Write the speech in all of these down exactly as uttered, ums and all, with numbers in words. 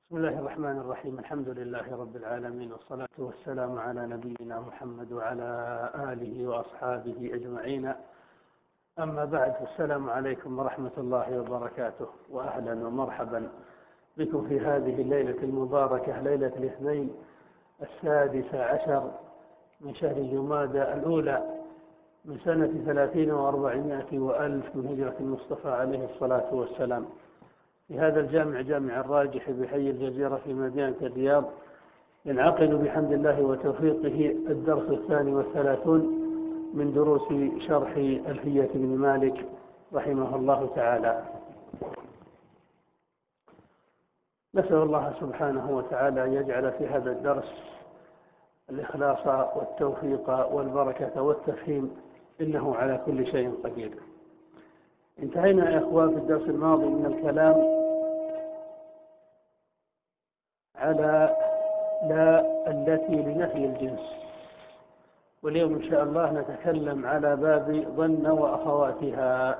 بسم الله الرحمن الرحيم. الحمد لله رب العالمين، والصلاة والسلام على نبينا محمد وعلى آله وأصحابه أجمعين. أما بعد، السلام عليكم ورحمة الله وبركاته، وأهلا ومرحبا بكم في هذه الليلة المباركة، ليلة الاثنين السادس عشر من شهر جمادى الأولى من سنة ثلاثين وأربعمائة وألف من هجرة المصطفى عليه الصلاة والسلام، في هذا الجامع جامع الراجح بحي الجزيرة في مدينة الرياض. ينعقد بحمد الله وتوفيقه الدرس الثاني والثلاثون من دروس شرح ألفية بن مالك رحمه الله تعالى. نسأل الله سبحانه وتعالى أن يجعل في هذا الدرس الإخلاص والتوفيق والبركة والتفهيم، إنه على كل شيء قدير. انتهينا يا إخوان في الدرس الماضي من الكلام على لا التي لنفي الجنس، واليوم إن شاء الله نتكلم على باب ظن وأخواتها.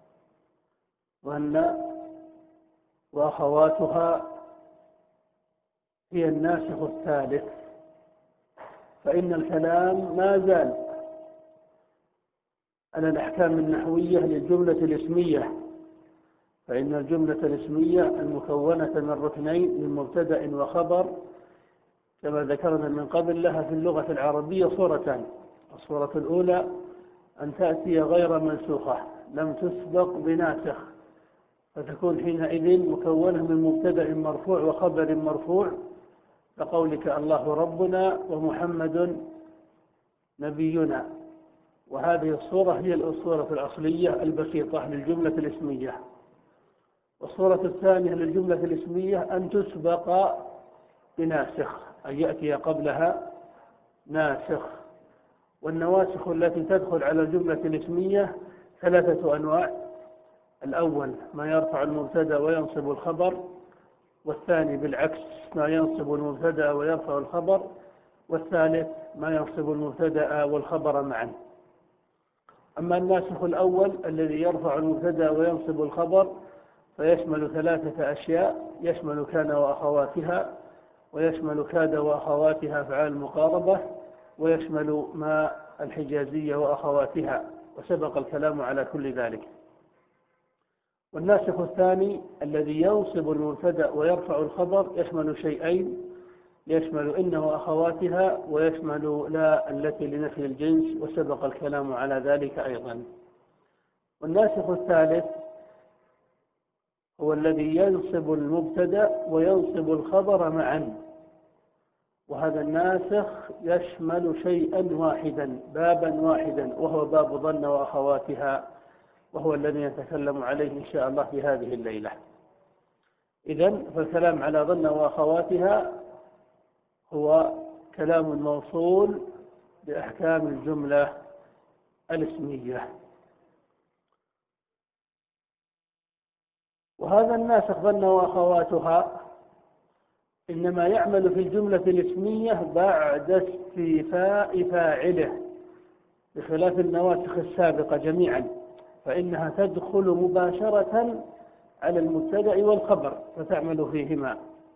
ظن وأخواتها هي الناسخ الثالث، فإن الكلام ما زال على الأحكام النحوية للجملة الاسمية، فإن الجملة الاسمية المكونة من ركنين من مبتدأ وخبر كما ذكرنا من قبل لها في اللغة العربية صورتان. الصورة الأولى أن تأتي غير منسوخة لم تسبق بناسخ، فتكون حينئذ مكونة من مبتدأ مرفوع وخبر مرفوع، كقولك الله ربنا ومحمد نبينا. وهذه الصورة هي الصورة الأصلية البسيطة للجملة الاسمية. والصورة الثانية للجملة الاسمية أن تسبق بناسخ، أن يأتي قبلها ناسخ. والنواسخ التي تدخل على الجملة الاسمية ثلاثة أنواع: الأول ما يرفع المبتدأ وينصب الخبر، والثاني بالعكس ما ينصب المبتدأ ويرفع الخبر، والثالث ما ينصب المبتدأ والخبر معا. أما الناسخ الأول الذي يرفع المبتدأ وينصب الخبر فيشمل ثلاثة أشياء: يشمل كان وأخواتها، ويشمل كاد وأخواتها أفعال المقاربة، ويشمل ما الحجازية وأخواتها، وسبق الكلام على كل ذلك. والناسخ الثاني الذي ينصب المبتدأ ويرفع الخبر يشمل شيئين: يشمل إن وأخواتها، ويشمل لا التي لنفي الجنس، وسبق الكلام على ذلك أيضا. والناسخ الثالث هو الذي ينصب المبتدأ وينصب الخبر معا، وهذا الناسخ يشمل شيئا واحدا، بابا واحدا، وهو باب ظن وأخواتها، وهو الذي نتكلم عليه إن شاء الله في هذه الليلة. إذن فالكلام على ظن وأخواتها هو كلام موصول بأحكام الجملة الاسمية. وهذا الناسخ ظن وأخواتها إنما يعمل في الجملة الاسمية بعد استيفاء فاعله، بخلاف النواسخ السابقة جميعا، فإنها تدخل مباشرة على المبتدأ والخبر فتعمل فيهما.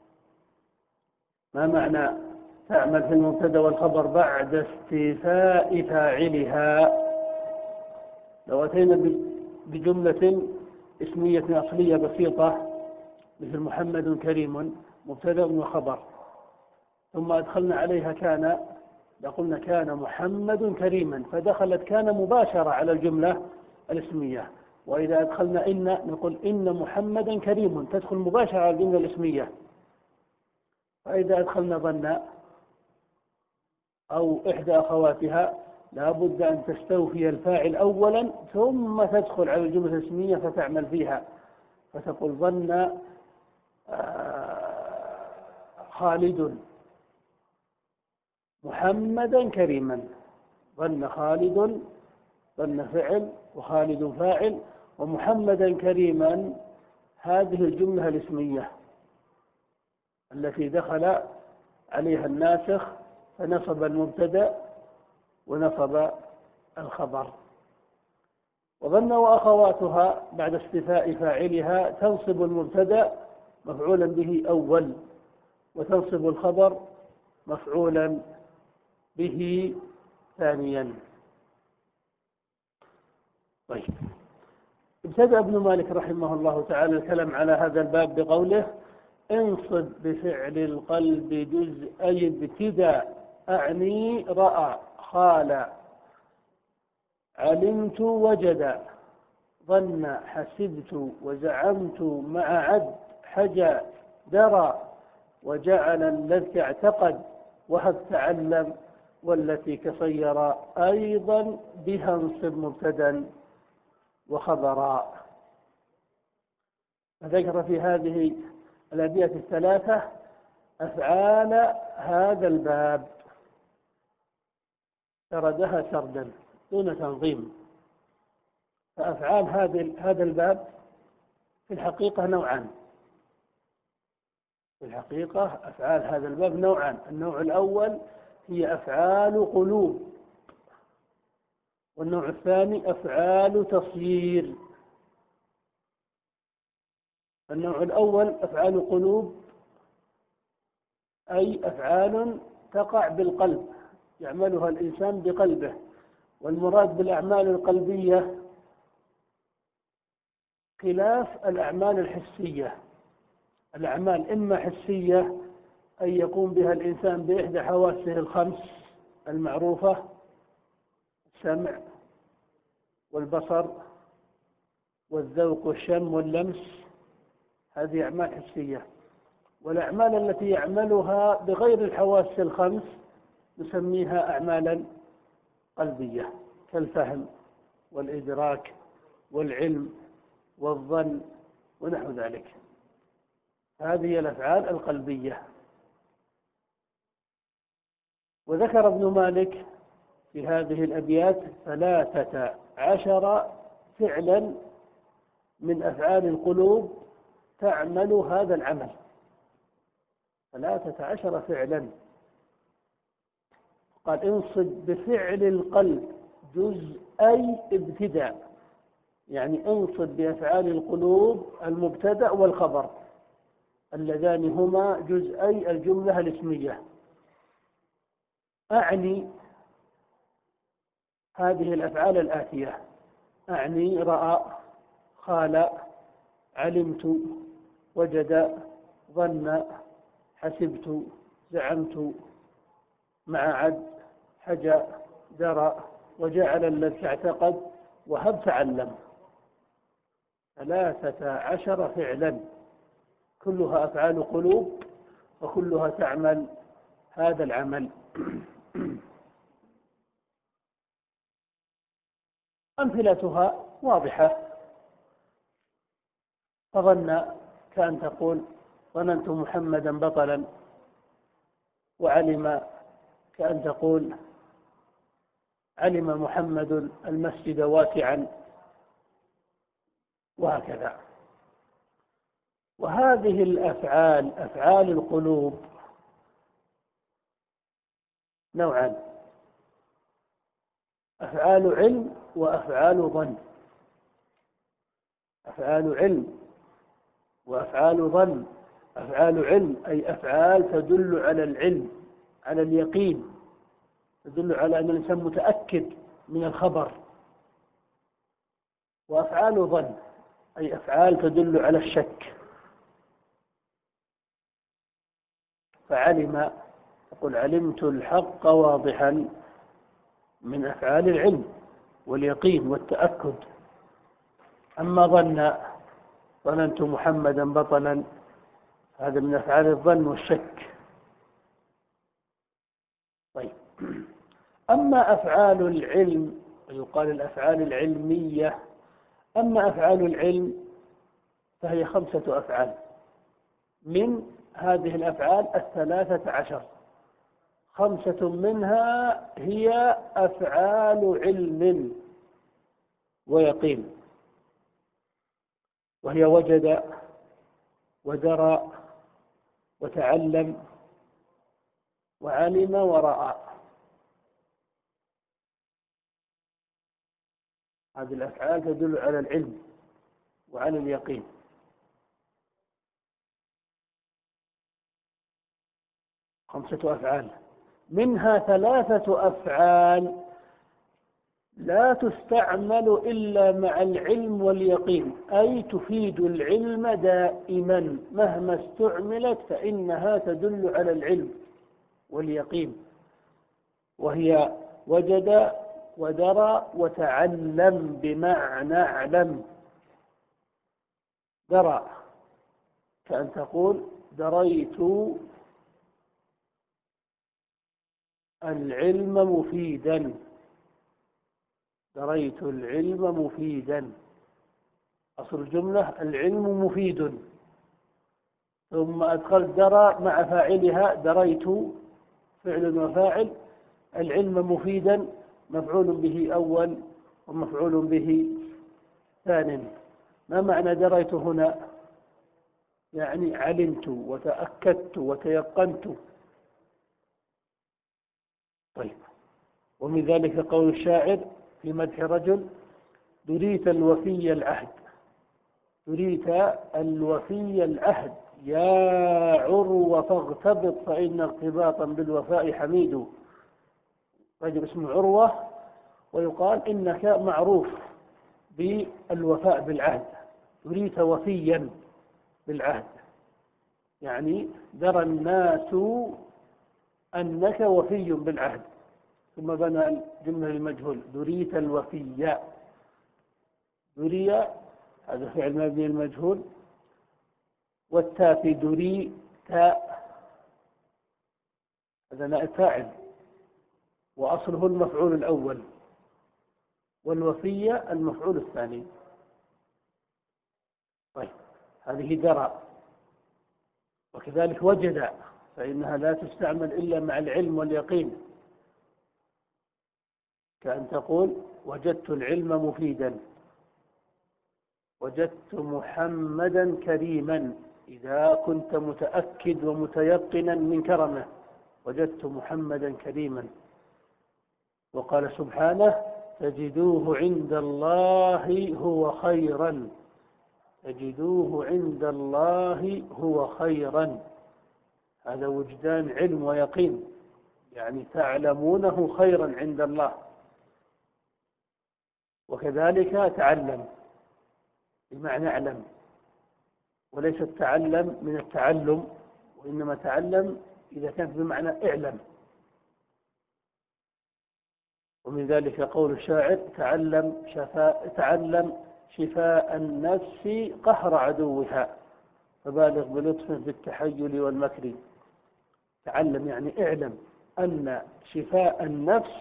ما معنى تعمل في المبتدأ والخبر بعد استيفاء فاعلها؟ لو أتينا بجملة اسمية أصلية بسيطة مثل محمد كريم، مبتدأ وخبر، ثم أدخلنا عليها كان، لقلنا كان محمد كريما، فدخلت كان مباشرة على الجملة الاسمية. وإذا أدخلنا إن نقول إن محمدا كريم، تدخل مباشرة على الجملة الاسمية. فإذا أدخلنا ظن أو إحدى أخواتها لا بد أن تستوفي الفاعل أولا ثم تدخل على الجملة الاسمية فتعمل فيها، فتقول ظن خالد محمدا كريما. ظن خالد، ظن فعل، وخالد فاعل، ومحمدا كريما هذه الجملة الاسمية التي دخل عليها الناسخ فنصب المبتدأ ونصب الخبر. وظن وأخواتها بعد استيفاء فاعلها تنصب المبتدأ مفعولا به أول، وتنصب الخبر مفعولا به ثانيا. طيب، ابتدأ ابن مالك رحمه الله تعالى الكلام على هذا الباب بقوله: انصب بفعل القلب جزء ابتداء، أعني رأى، خال، علمت، وجد، ظن، حسبت، وزعمت، مع عد، حجى، درى، وجعل، الذي اعتقد، وهب، تعلم، والتي كصير، أيضا بها انصب مبتدا وخبرا. ذكر في هذه الأبيات الثلاثة أفعال هذا الباب، سردها سردا دون تنظيم. فأفعال هذا الباب في الحقيقة نوعان. في الحقيقة أفعال هذا الباب نوعان. النوع الأول هي أفعال قلوب، والنوع الثاني أفعال تصيير. النوع الأول أفعال قلوب، أي أفعال تقع بالقلب، يعملها الإنسان بقلبه. والمراد بالأعمال القلبية خلاف الأعمال الحسية. الأعمال إما حسية، أن يقوم بها الإنسان بإحدى حواسه الخمس المعروفة: السمع والبصر والذوق والشم واللمس، هذه أعمال حسية. والأعمال التي يعملها بغير الحواس الخمس نسميها أعمالا قلبية، كالفهم والإدراك والعلم والظن ونحو ذلك. هذه الأفعال القلبية. وذكر ابن مالك في هذه الأبيات ثلاثة عشر فعلا من أفعال القلوب تعمل هذا العمل. ثلاثة عشر فعلا. قال: انصب بفعل القلب جزءي ابتداء، يعني انصب بأفعال القلوب المبتدأ والخبر اللذان هما جزءي الجملة الاسمية. أعني هذه الأفعال الآتية: أعني رأى، خال، علمت، وجد، ظن، حسبت، زعمت، مع عد، حجى، درى، وجعل، الذي اعتقد، وهب، تعلم. ثلاثة عشر فعلا كلها أفعال قلوب، وكلها تعمل هذا العمل. أمثلتها واضحة. فظن كأن تقول: ظننت محمدا بطلا. وعلم كأن تقول: علم محمد المسجد واسعا. وهكذا. وهذه الأفعال أفعال القلوب نوعان: أفعال علم وأفعال ظن. أفعال علم وأفعال ظن. أفعال علم أي أفعال تدل على العلم، على اليقين، تدل على أن الإنسان متأكد من الخبر. وأفعال ظن أي أفعال تدل على الشك. فعلم يقول: علمت الحق واضحا، من أفعال العلم واليقين والتأكد. أما ظن، ظننت محمدا بطلا، هذا من أفعال الظن والشك. طيب، أما أفعال العلم، يقال الأفعال العلمية. أما أفعال العلم فهي خمسة أفعال. من هذه الأفعال الثلاثة عشر، خمسة منها هي أفعال علم ويقين، وهي وجد، ودرى، وتعلم، وعلم، ورأى. هذه الأفعال تدل على العلم وعلى اليقين. خمسة أفعال، منها ثلاثة أفعال لا تستعمل إلا مع العلم واليقين، أي تفيد العلم دائما مهما استعملت فإنها تدل على العلم واليقين، وهي وجد ودرى وتعلم بمعنى اعلم. درى كأن تقول دريت العلم مفيدا، دريت العلم مفيدا، أصل الجملة العلم مفيد، ثم أدخلت درى مع فاعلها دريت فعل وفاعل، العلم مفيدا مفعول به أول ومفعول به ثان. ما معنى دريت هنا؟ يعني علمت وتأكدت وتيقنت. طيب، ومن ذلك قول الشاعر في مدح رجل: دريت الوفي العهد، دريت الوفي العهد يا عروة فاغتبط فإن ارتباطا بالوفاء حميد. رجل اسمه عروة ويقال إنك معروف بالوفاء بالعهد، دريت وفيا بالعهد، يعني درى الناس أنك وفي بالعهد. ثم بنى الجملة للمجهول: دريت الوفي، دري هذا فعل مبني المجهول، والتاء في دري تاء هذا نائب فاعل وأصله المفعول الأول، والوفي المفعول الثاني. طيب، هذه درى. وكذلك وجد، فإنها لا تستعمل إلا مع العلم واليقين، كأن تقول وجدت العلم مفيدا، وجدت محمدا كريما، إذا كنت متأكد ومتيقنا من كرمه وجدت محمدا كريما. وقال سبحانه: تجدوه عند الله هو خيرا، تجدوه عند الله هو خيرا، هذا وجدان علم ويقين، يعني تعلمونه خيرا عند الله. وكذلك تعلم بمعنى اعلم، وليس التعلم من التعلم، وإنما تعلم إذا كانت بمعنى اعلم. ومن ذلك قول الشاعر: تعلم شفاء تعلم شفاء النفس قهر عدوها، فبالغ بلطف في التحيل والمكر. تعلم يعني اعلم أن شفاء النفس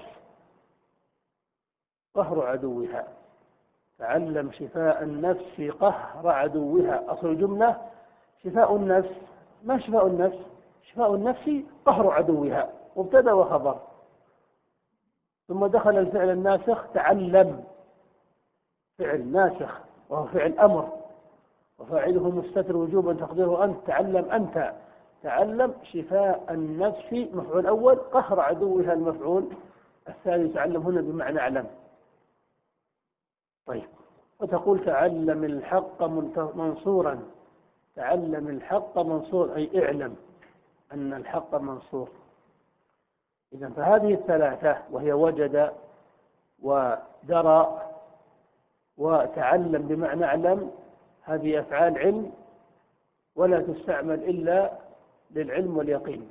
قهر عدوها، تعلم شفاء النفس قهر عدوها. أصل الجملة شفاء النفس، ما شفاء النفس؟ شفاء النفس قهر عدوها، مبتدأ وخبر، ثم دخل الفعل الناسخ تعلم، فعل ناسخ وهو فعل أمر، وفاعله مستتر وجوبا تقديره أنت، تعلم أنت، تعلم شفاء النفس مفعول أول، قهر عدوها المفعول الثاني. تعلم هنا بمعنى اعلم. طيب، وتقول تعلم الحق منصورا، تعلم الحق منصور أي اعلم أن الحق منصور. إذن فهذه الثلاثة وهي وجد ودرى وتعلم بمعنى اعلم، هذه أفعال علم ولا تستعمل إلا للعلم واليقين.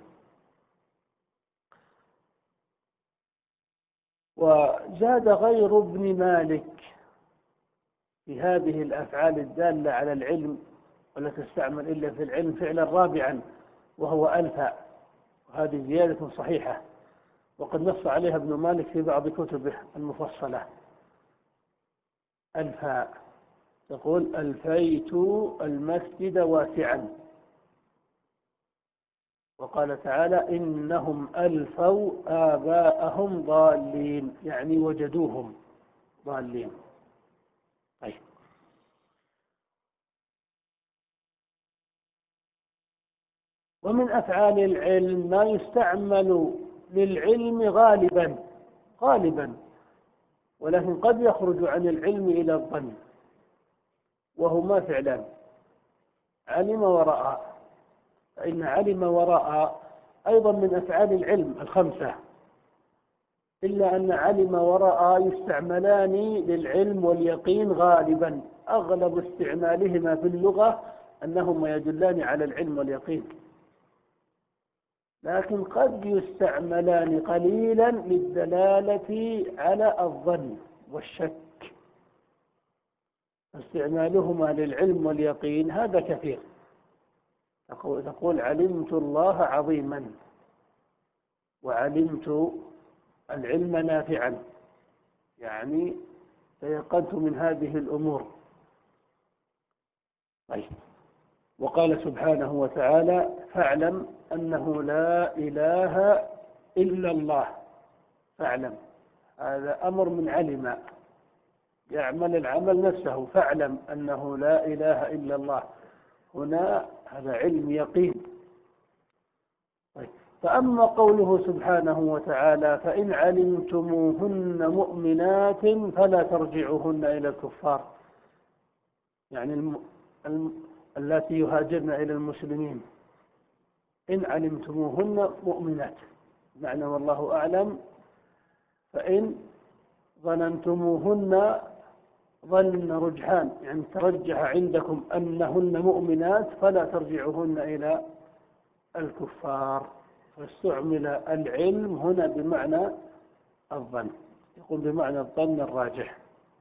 وزاد غير ابن مالك في هذه الأفعال الدالة على العلم ولا تستعمل إلا في العلم فعلا رابعا، وهو ألفا، وهذه زيادة صحيحة، وقد نص عليها ابن مالك في بعض كتبه المفصلة. ألفا تقول: ألفيت المسجد واسعا. وقال تعالى: إنهم ألفوا آباءهم ضالين، يعني وجدوهم ضالين. طيب، ومن أفعال العلم ما يستعمل للعلم غالبا غالبا ولكن قد يخرج عن العلم إلى الظن، وهما فعلان: علم ورأى. فإن علم ورأى أيضا من أفعال العلم الخمسة، إلا أن علم ورأى يستعملان للعلم واليقين غالبا، أغلب استعمالهما في اللغة أنهما يدلان على العلم واليقين، لكن قد يستعملان قليلا للدلالة على الظن والشك. استعمالهما للعلم واليقين هذا كثير. تقول علمت الله عظيما، وعلمت العلم نافعا، يعني تيقنت من هذه الأمور. طيب، وقال سبحانه وتعالى فاعلم أنه لا إله إلا الله. فاعلم، هذا أمر من علم، يعمل العمل نفسه. فاعلم أنه لا إله إلا الله، هنا هذا علم يقين. طيب، فأما قوله سبحانه وتعالى فإن علمتموهن مؤمنات فلا ترجعوهن إلى الكفار، يعني الم... الم... التي يهاجرن إلى المسلمين، إن علمتموهن مؤمنات، معنى والله أعلم. فإن ظننتموهن ظن رجحان، يعني ترجح عندكم أنهن مؤمنات فلا ترجعوهن إلى الكفار، فاستعمل العلم هنا بمعنى الظن، يقول بمعنى الظن الراجح.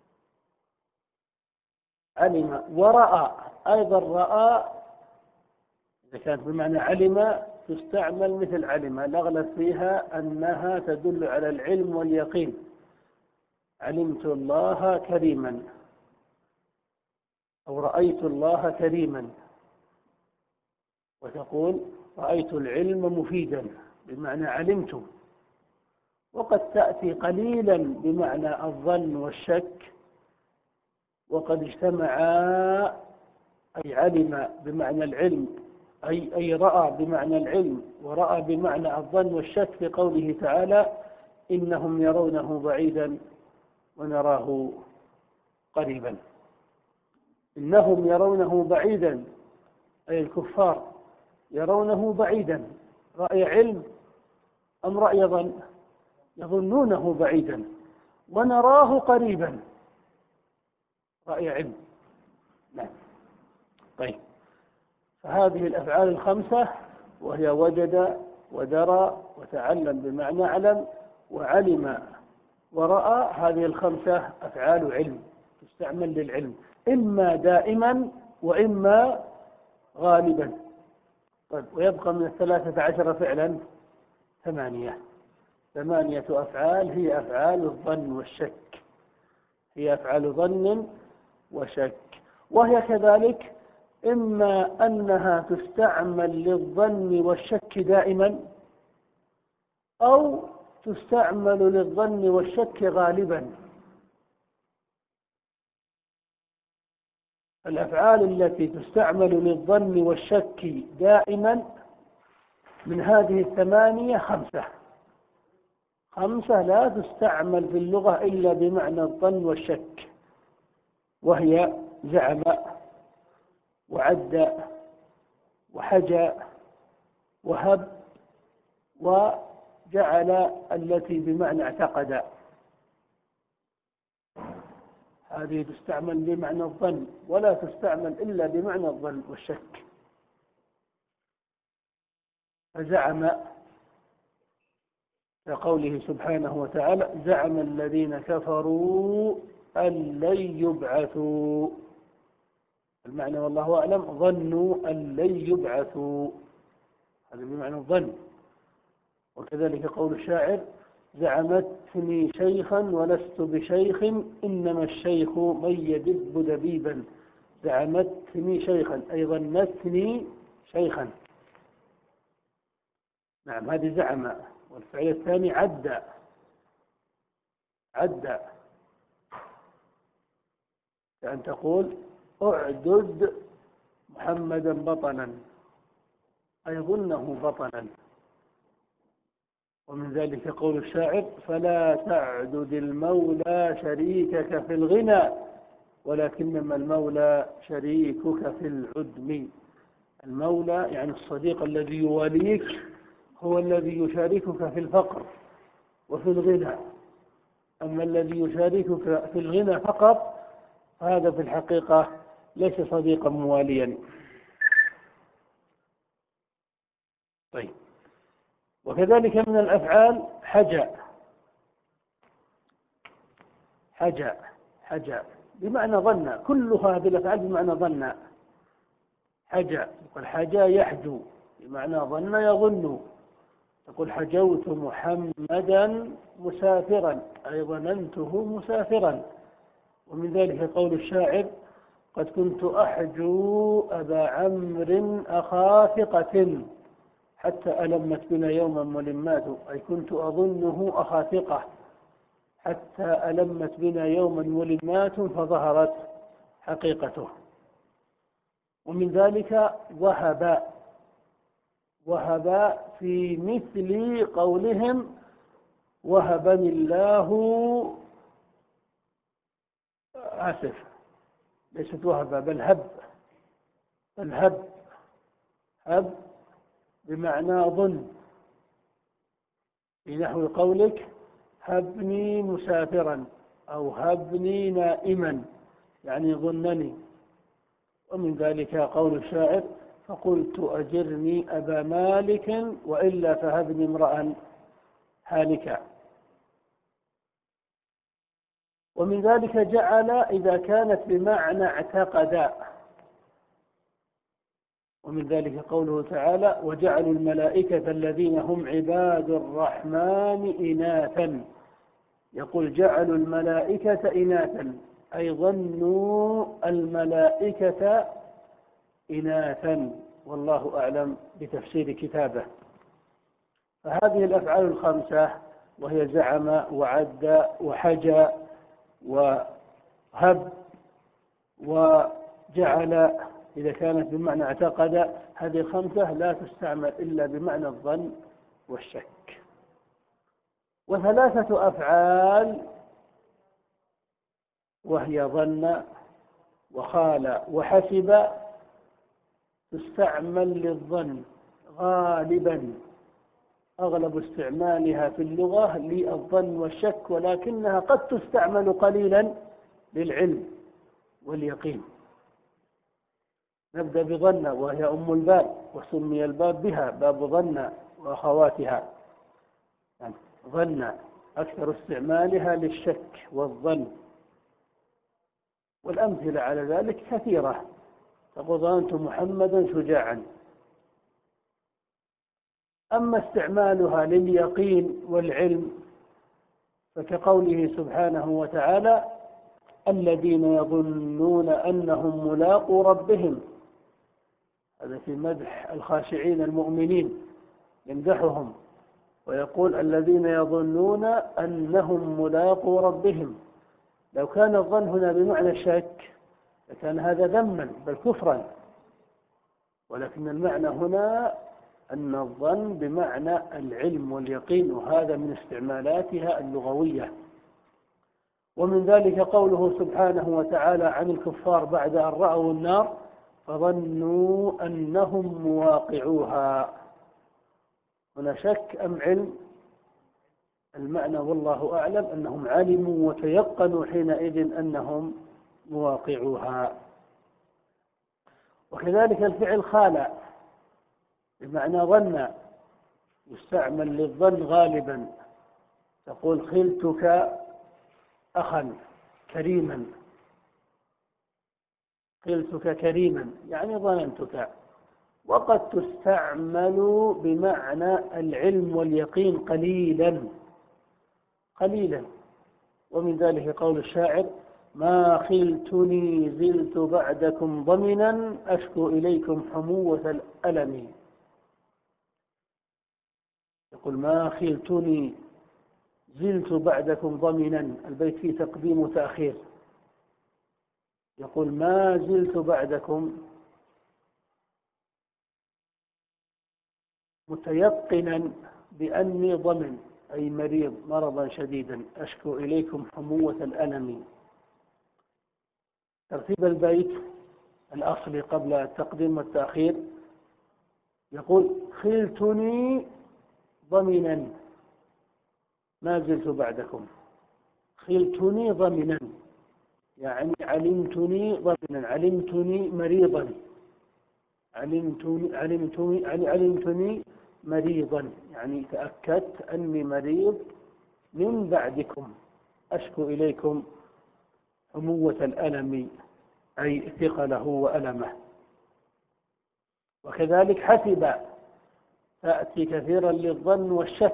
علم ورأى، أيضا رأى إذا كانت بمعنى علم تستعمل مثل علم، الأغلب فيها أنها تدل على العلم واليقين. علمت الله كريما، أو رأيت الله كريما، وتقول رأيت العلم مفيدا بمعنى علمت. وقد تأتي قليلا بمعنى الظن والشك، وقد اجتمعا أي علم بمعنى العلم، أي, أي رأى بمعنى العلم ورأى بمعنى الظن والشك في قوله تعالى إنهم يرونه بعيدا ونراه قريبا. إنهم يرونه بعيدا، أي الكفار يرونه بعيدا، رأي علم أم رأي ظن؟ يظنونه بعيدا. ونراه قريبا، رأي علم. نعم. طيب، فهذه الأفعال الخمسة، وهي وجد ودرى وتعلم بمعنى علم وعلم ورأى، هذه الخمسة أفعال علم تستعمل للعلم، إما دائما وإما غالبا. طيب، ويبقى من الثلاثة عشر فعلا ثمانية ثمانية أفعال، هي أفعال الظن والشك، هي أفعال ظن وشك. وهي كذلك إما أنها تستعمل للظن والشك دائما، أو تستعمل للظن والشك غالبا. الأفعال التي تستعمل للظن والشك دائما من هذه الثمانية خمسة خمسة لا تستعمل في اللغة إلا بمعنى الظن والشك، وهي زعم وعد وحجى وهب وجعل التي بمعنى اعتقد. هذه تستعمل بمعنى الظن ولا تستعمل إلا بمعنى الظن والشك. فزعم كقوله سبحانه وتعالى زعم الذين كفروا أن لن يبعثوا، المعنى والله أعلم ظنوا أن لن يبعثوا، هذا بمعنى الظن. وكذلك قول الشاعر زعمتني شيخا ولست بشيخ إنما الشيخ من يدب دبيبا. زعمتني شيخا أي ظنتني شيخا. نعم، هذه زعم. والفعل الثاني عد عد كأن تقول اعدد محمدا بطلا، أي ظنه بطلا. ومن ذلك قول الشاعر فلا تعدد المولى شريكك في الغنى ولكنما المولى شريكك في العدم. المولى يعني الصديق الذي يواليك هو الذي يشاركك في الفقر وفي الغنى. أما الذي يشاركك في الغنى فقط فهذا في الحقيقة ليس صديقا مواليا. طيب، وكذلك من الأفعال حجى. حجى حجى بمعنى ظن، كلها هذه الأفعال بمعنى ظن. حجى، يقول حجى يحجو بمعنى ظن يظن. تقول حجوت محمدا مسافرا، أي ظننته مسافرا. ومن ذلك قول الشاعر: قد كنت أحجو أبا عمرو أخا ثقة حتى ألمت بنا يوما ملمات، أي كنت أظنه أخا ثقة حتى ألمت بنا يوما ملمات فظهرت حقيقته. ومن ذلك وهب. وهب في مثل قولهم وهبني الله، آسف ليست وهب بل هب، بل هب هب بمعنى ظن، في نحو قولك هبني مسافرا أو هبني نائما، يعني ظنني. ومن ذلك قول الشاعر: فقلت أجرني أبا مالك وإلا فهبني امرأ هالكا. ومن ذلك جعل إذا كانت بمعنى اعتقد. ومن ذلك قوله تعالى: وجعلوا الملائكة الذين هم عباد الرحمن إناثا. يقول جعلوا الملائكة إناثا، أي ظنوا الملائكة إناثا، والله أعلم بتفسير كتابه. فهذه الأفعال الخمسة وهي زعم وعد وحجى وهب وجعل إذا كانت بمعنى اعتقد، هذه الخمسة لا تستعمل إلا بمعنى الظن والشك. وثلاثة أفعال وهي ظن وخال وحسب تستعمل للظن غالبا، أغلب استعمالها في اللغة للظن والشك، ولكنها قد تستعمل قليلا للعلم واليقين. نبدأ بظن وهي أم الباب، وسمي الباب بها باب ظن وأخواتها. يعني ظن أكثر استعمالها للشك والظن، والأمثلة على ذلك كثيرة. تقول ظننت محمدا شجاعا. أما استعمالها لليقين والعلم فكقوله سبحانه وتعالى: الذين يظنون أنهم ملاقو ربهم. هذا في مدح الخاشعين المؤمنين، يمدحهم ويقول: الذين يظنون أنهم ملاقو ربهم. لو كان الظن هنا بمعنى الشك لكان هذا ذما بل كفرا، ولكن المعنى هنا أن الظن بمعنى العلم واليقين، وهذا من استعمالاتها اللغوية. ومن ذلك قوله سبحانه وتعالى عن الكفار بعد أن رأوا النار: فظنوا أنهم مواقعوها. هنا شك أم علم؟ المعنى والله أعلم أنهم علموا وتيقنوا حينئذ أنهم مواقعوها. وكذلك الفعل خال بمعنى ظن، يستعمل للظن غالبا. تقول خلتك أخا كريما، خلتك كريما يعني ظننتك. وقد تستعمل بمعنى العلم واليقين قليلا قليلا. ومن ذلك قول الشاعر: ما خلتني زلت بعدكم ضمنا أشكو إليكم حموة الألم. يقول ما خلتني زلت بعدكم ضمنا، البيت فيه تقديم وتأخير. يقول ما زلت بعدكم متيقنا بأني ضمن، أي مريض مرضا شديدا، أشكو إليكم حموة الألم. ترتيب البيت الأصلي قبل التقديم والتأخير يقول: خلتني ضمنا ما زلت بعدكم، خلتني ضمنا يعني علمتني ضمنا، علمتني مريضا، علمتني علمتني يعني علمتني مريضا، يعني تأكدت أني مريض من بعدكم، أشكو إليكم حموة الألم أي ثقله وألمه. وكذلك حسب تأتي كثيرا للظن والشك،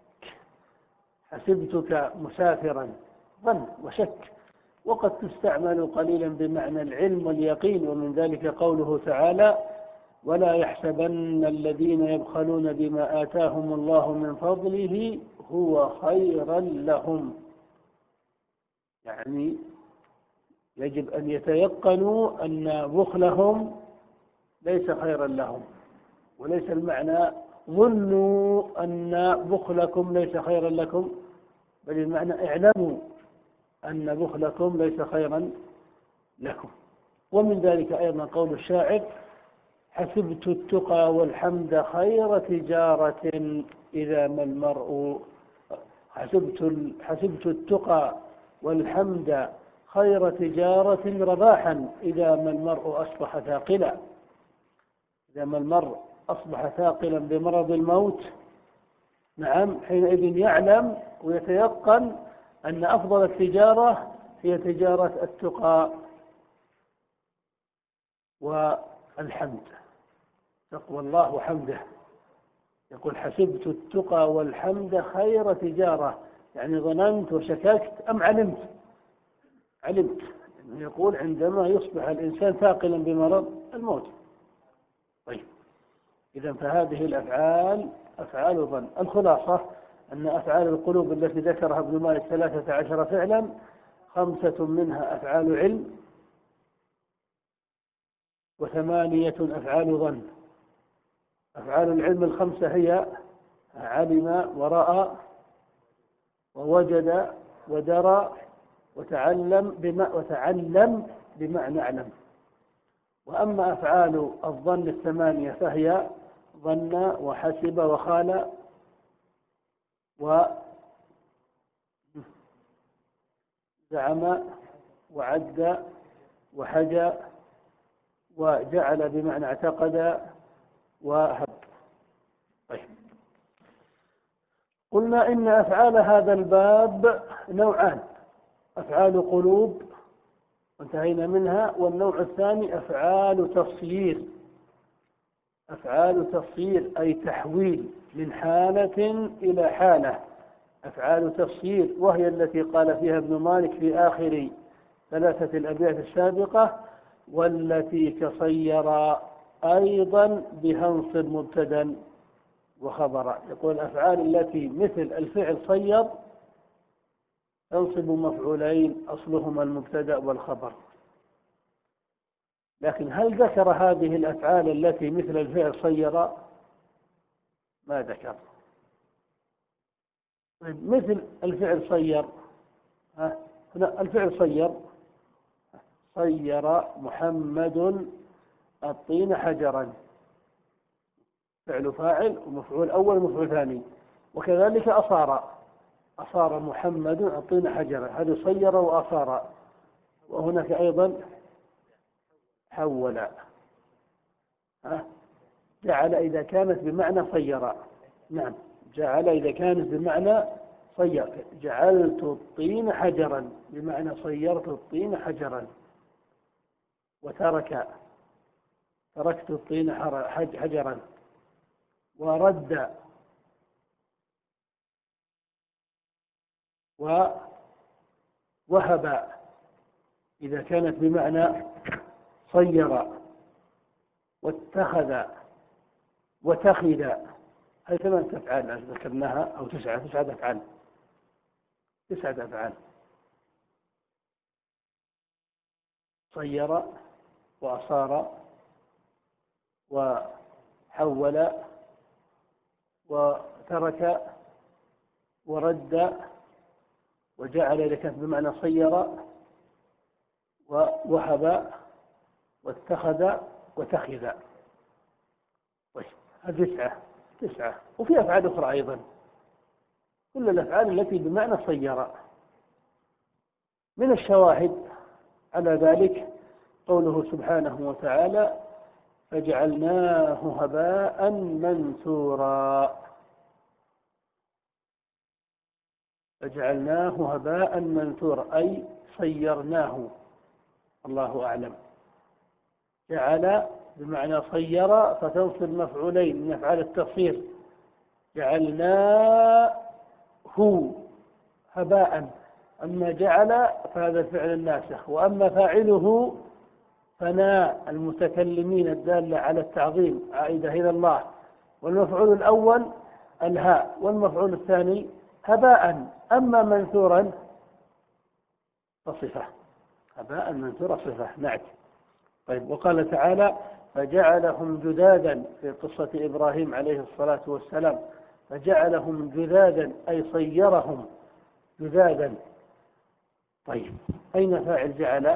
حسبتك مسافرا، ظن وشك، وقد تستعمل قليلا بمعنى العلم واليقين، ومن ذلك قوله تعالى: ولا يحسبن الذين يبخلون بما آتاهم الله من فضله هو خيرا لهم، يعني يجب أن يتيقنوا أن بخلهم ليس خيرا لهم، وليس المعنى ظنوا أن بخلكم ليس خيرا لكم، بل المعنى اعلموا أن بخلكم ليس خيرا لكم. ومن ذلك أيضا قول الشاعر: حسبت التقى والحمد خير تجارة إذا ما المرء حسبت حسبت التقى والحمد خير تجارة رباحا إذا ما المرء أصبح ثاقلا، إذا ما المرء أصبح ثاقلا بمرض الموت، نعم، حينئذ يعلم ويتيقن أن أفضل التجارة هي تجارة التقى والحمد، تقوى الله وحمده. يقول: حسبت التقى والحمد خير تجارة، يعني ظننت وشككت أم علمت؟ علمت. يقول عندما يصبح الإنسان ثاقلا بمرض الموت. طيب، إذن فهذه الأفعال أفعال ظن. الخلاصة أن أفعال القلوب التي ذكرها ابن مالك ثلاثة عشر فعلا، خمسة منها أفعال علم، وثمانية أفعال ظن. أفعال العلم الخمسة هي علم ورأى ووجد ودرى وتعلم بما وتعلم بمعنى اعلم. وأما أفعال الظن الثمانية فهي ظن وحسب وخال وزعم وعد وحجى وجعل بمعنى اعتقد وهب. طيب، قلنا إن أفعال هذا الباب نوعان: أفعال قلوب وانتهينا منها، والنوع الثاني أفعال تصيير. أفعال تصيير أي تحويل من حالة إلى حالة، أفعال تصيير، وهي التي قال فيها ابن مالك في آخر ثلاثة الأبيات السابقة: والتي كصير أيضا بها انصب مبتدا وخبرا. يقول الأفعال التي مثل الفعل صير تنصب مفعولين أصلهما المبتدا والخبر. لكن هل ذكر هذه الأفعال التي مثل الفعل صير؟ ما ذكر. مثل الفعل صير، هنا الفعل صير: صير محمد الطين حجرا، فعل فاعل ومفعول أول ومفعول ثاني. وكذلك أصار، أصار محمد الطين حجرا، هذا صير وأصار. وهناك أيضا حول، جعل إذا كانت بمعنى صير، نعم، جعل إذا كانت بمعنى صير، جعلت الطين حجرا بمعنى صيرت الطين حجرا. وترك، تركت الطين حجرا. ورد، ووهب إذا كانت بمعنى صير. واتخذ وتخذ، هذه ثمان أفعال ذكرناها، أو تسعة تسعة أفعال تسعة أفعال: صير وأصار وحول وترك ورد وجعل إذا كانت بمعنى صير ووهب واتخذ وتخذ. طيب، هذه تسعة. تسعة، وفي أفعال أخرى أيضا، كل الأفعال التي بمعنى صير. من الشواهد على ذلك قوله سبحانه وتعالى: فجعلناه هباء منثورا. فجعلناه هباء منثورا أي صيرناه. الله أعلم. جعل بمعنى صير فتنصب مفعولين من أفعال التصير. جعلناه هباء، أما جعل فهذا الفعل الناسخ، وأما فاعله فناء المتكلمين الدالة على التعظيم عائدة إلى الله، والمفعول الأول الهاء، والمفعول الثاني هباء. أما منثورا فصفة، هباء منثورا صفة نعت. طيب، وقال تعالى: فجعلهم جذاذا في قصة إبراهيم عليه الصلاة والسلام. فجعلهم جذاذا أي صيرهم جذاذا. طيب، أين فاعل جعل؟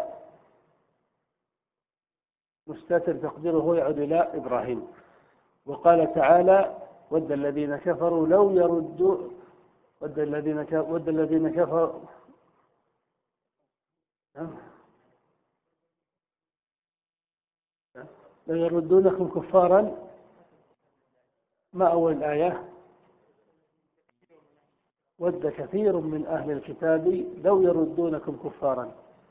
مستتر تقديره يعود إلى إبراهيم. وقال تعالى: ود الذين كفروا لو يردوا ود الذين كفروا ود الذين كفروا لو يردونكم كفارا. ما أول الآية؟ ود كثير من أهل الكتاب لو يردونكم كفارا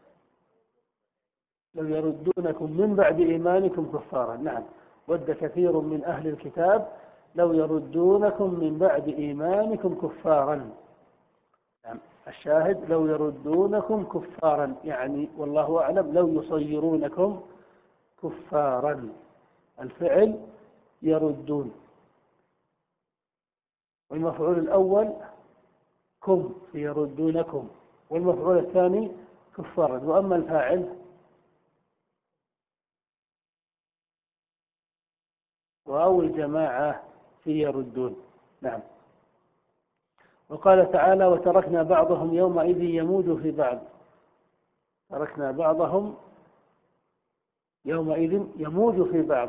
لو يردونكم من بعد إيمانكم كفارا. نعم، ود كثير من أهل الكتاب لو يردونكم من بعد إيمانكم كفارا. نعم، الشاهد لو يردونكم كفارا، يعني والله أعلم لو يصيرونكم كفارا. الفعل يردون، والمفعول الأول كم يردونكم، والمفعول الثاني كفارا. وأما الفاعل واو الجماعة في يردون. نعم. وقال تعالى: وتركنا بعضهم يومئذ يموج في بعض. تركنا بعضهم يومئذ يموج في بعض.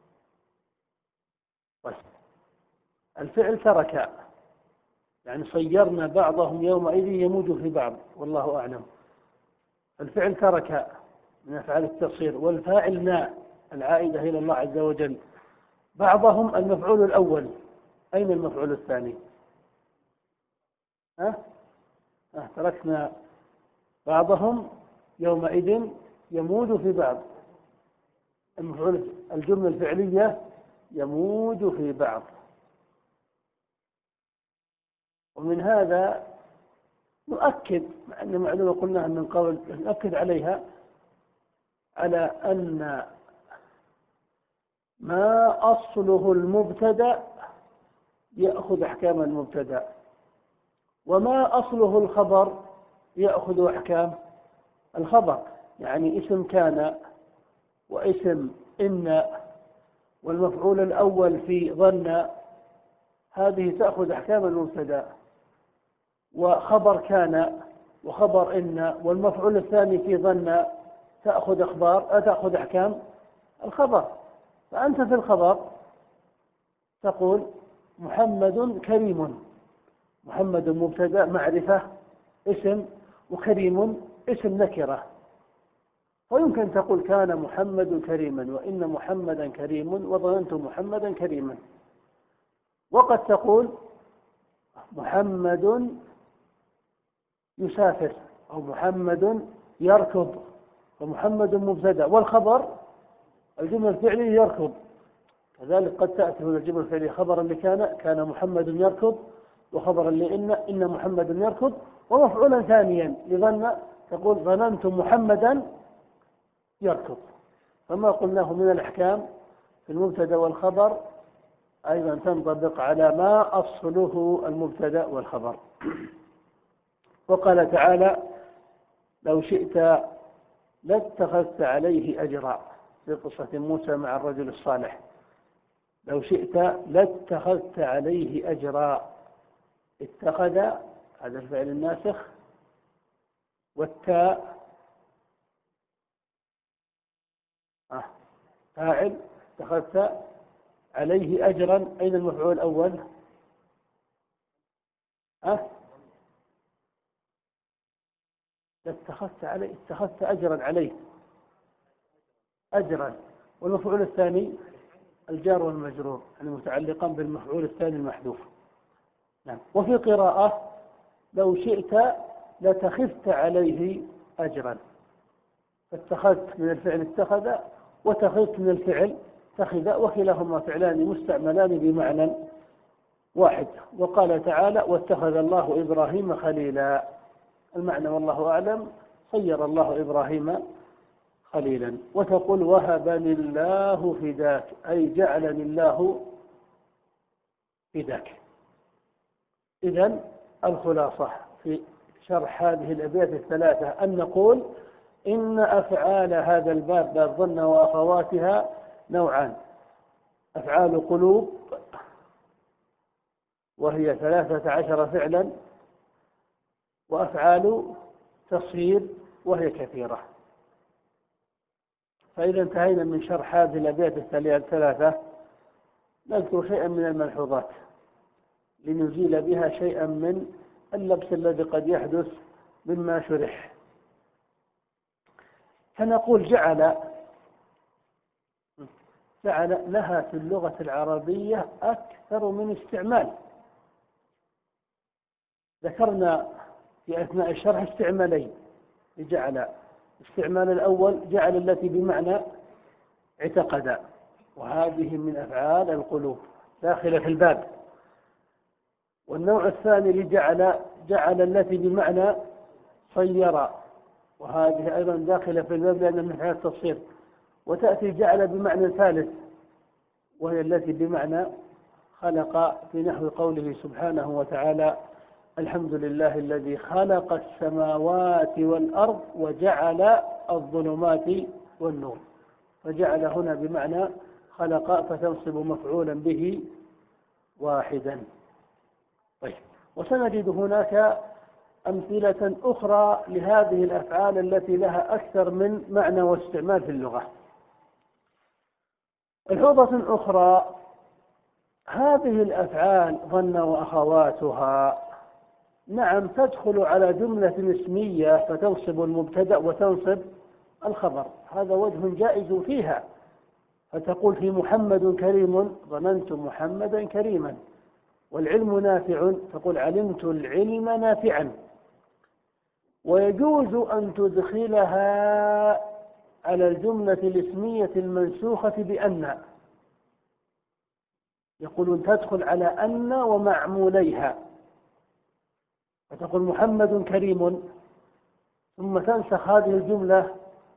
الفعل ترك، يعني صيرنا بعضهم يومئذ يموج في بعض، والله أعلم. الفعل ترك من أفعال التصير، والفاعل نا العائدة إلى الله عز وجل. بعضهم المفعول الأول، أين المفعول الثاني؟ ها؟ أه؟ تركنا بعضهم يومئذ يموج في بعض. المفعول الجملة الفعلية يموج في بعض. ومن هذا نؤكد، مع أن معلومة قلناها من قبل، نؤكد عليها، على أن ما أصله المبتدأ يأخذ أحكام المبتدأ، وما أصله الخبر يأخذ أحكام الخبر. يعني اسم كان واسم إن والمفعول الأول في ظن، هذه تأخذ أحكام المبتدأ. وخبر كان وخبر إن والمفعول الثاني في ظن تأخذ أخبار تأخذ أحكام الخبر. فأنت في الخبر تقول محمد كريم. محمد مبتدأ معرفة اسم، وكريم اسم نكرة. ويمكن تقول كان محمد كريما، وإن محمدا كريم، وظننت محمدا كريما. وقد تقول محمد يسافر، أو محمد يركض، ومحمد مبتدأ، والخبر الجملة الفعلية يركض. كذلك قد تأتي من الجملة الفعلية خبرا لكان، كان محمد يركض، وخبرا لإن، إن محمد يركض، ومفعولا ثانيا لظن تقول ظننت محمدا يركض. فما قلناه من الأحكام في المبتدأ والخبر أيضا تنطبق على ما أصله المبتدأ والخبر. وقال تعالى: لو شئت لاتخذت عليه أجرا، في قصة موسى مع الرجل الصالح. لو شئت لاتخذت عليه أجرا. اتخذ هذا الفعل الناسخ، والتاء آه. فاعل اتخذت عليه أجرا، أين المفعول الأول؟ أه؟ اتخذت عليه، اتخذت أجرا عليه، أجرا. والمفعول الثاني الجار والمجرور، يعني متعلقان بالمفعول الثاني المحذوف. نعم. وفي قراءة لو شئت لتخذت عليه أجرا، فاتخذت من الفعل اتخذ، وتخذت من الفعل تخذ، وكلاهما فعلان مستعملان بمعنى واحد. وقال تعالى واتخذ الله إبراهيم خليلا، المعنى والله أعلم صير الله إبراهيم خليلا. وتقول وهبني الله فداك، أي جعلني الله فداك. إذن الخلاصة في شرح هذه الأبيات الثلاثة أن نقول إن أفعال هذا الباب، باب ظن وأخواتها، نوعان: أفعال قلوب وهي ثلاثة عشر فعلا، وأفعال تصير وهي كثيرة. فإذا انتهينا من شرح هذه الأبيات الثلاثة نذكر شيئا من الملحوظات لنزيل بها شيئا من اللبس الذي قد يحدث مما شرح. فنقول جعل جعل لها في اللغة العربية أكثر من استعمال. ذكرنا في أثناء الشرح استعمالين لجعل. الاستعمال الأول جعل التي بمعنى اعتقد، وهذه من أفعال القلوب داخلة في الباب. والنوع الثاني لجعل جعل التي بمعنى صير، وهذه أيضا داخلة في الباب لأن من أفعال التصير. وتأتي جعل بمعنى ثالث وهي التي بمعنى خلق، في نحو قوله سبحانه وتعالى الحمد لله الذي خلق السماوات والأرض وجعل الظلمات والنور. فجعل هنا بمعنى خلق فتنصب مفعولا به واحدا. طيب، وسنجد هناك أمثلة أخرى لهذه الأفعال التي لها أكثر من معنى واستعمال في اللغة. ملحوظة أخرى: هذه الأفعال ظن وأخواتها نعم تدخل على جملة اسمية فتنصب المبتدأ وتنصب الخبر، هذا وجه جائز فيها. فتقول في محمد كريم ظننت محمدا كريما، والعلم نافع تقول علمت العلم نافعا. ويجوز أن تدخلها على الجملة الاسمية المنسوخة بأن، يقولون تدخل على أن ومعموليها، فتقول محمد كريم ثم تنسخ هذه الجملة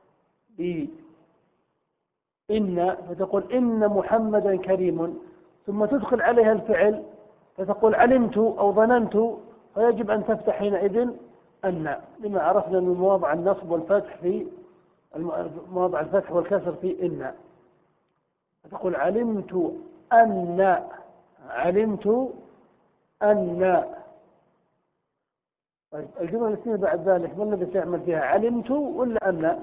بإن فتقول إن محمدا كريم، ثم تدخل عليها الفعل فتقول علمت أو ظننت، فيجب أن تفتح حينئذ أن، لما عرفنا من مواضع النصب والفتح في مواضع الفتح والكسر في إن. فتقول علمت أن علمت أن. طيب، الجملة الاسمية بعد ذلك ما الذي تعمل فيها، علمت ولا أن؟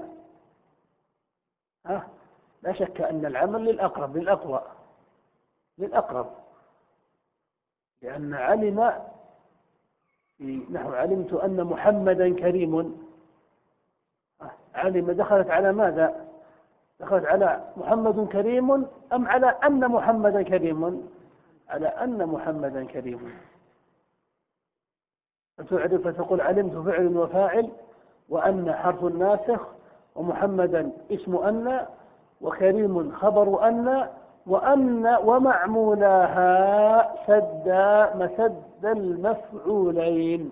ها؟ لا شك أن العمل للأقرب للأقوى للأقرب، لأن علم في نحو علمت أن محمدا كريم، علم دخلت على ماذا؟ دخلت على محمد كريم أم على أن محمدا كريم؟ على أن محمدا كريم. فتعرف فتقول علمت فعل وفاعل، وأن حرف ناسخ، ومحمدا اسم أن، وكريم خبر أن، وأن ومعمولاها سد مسد المفعولين.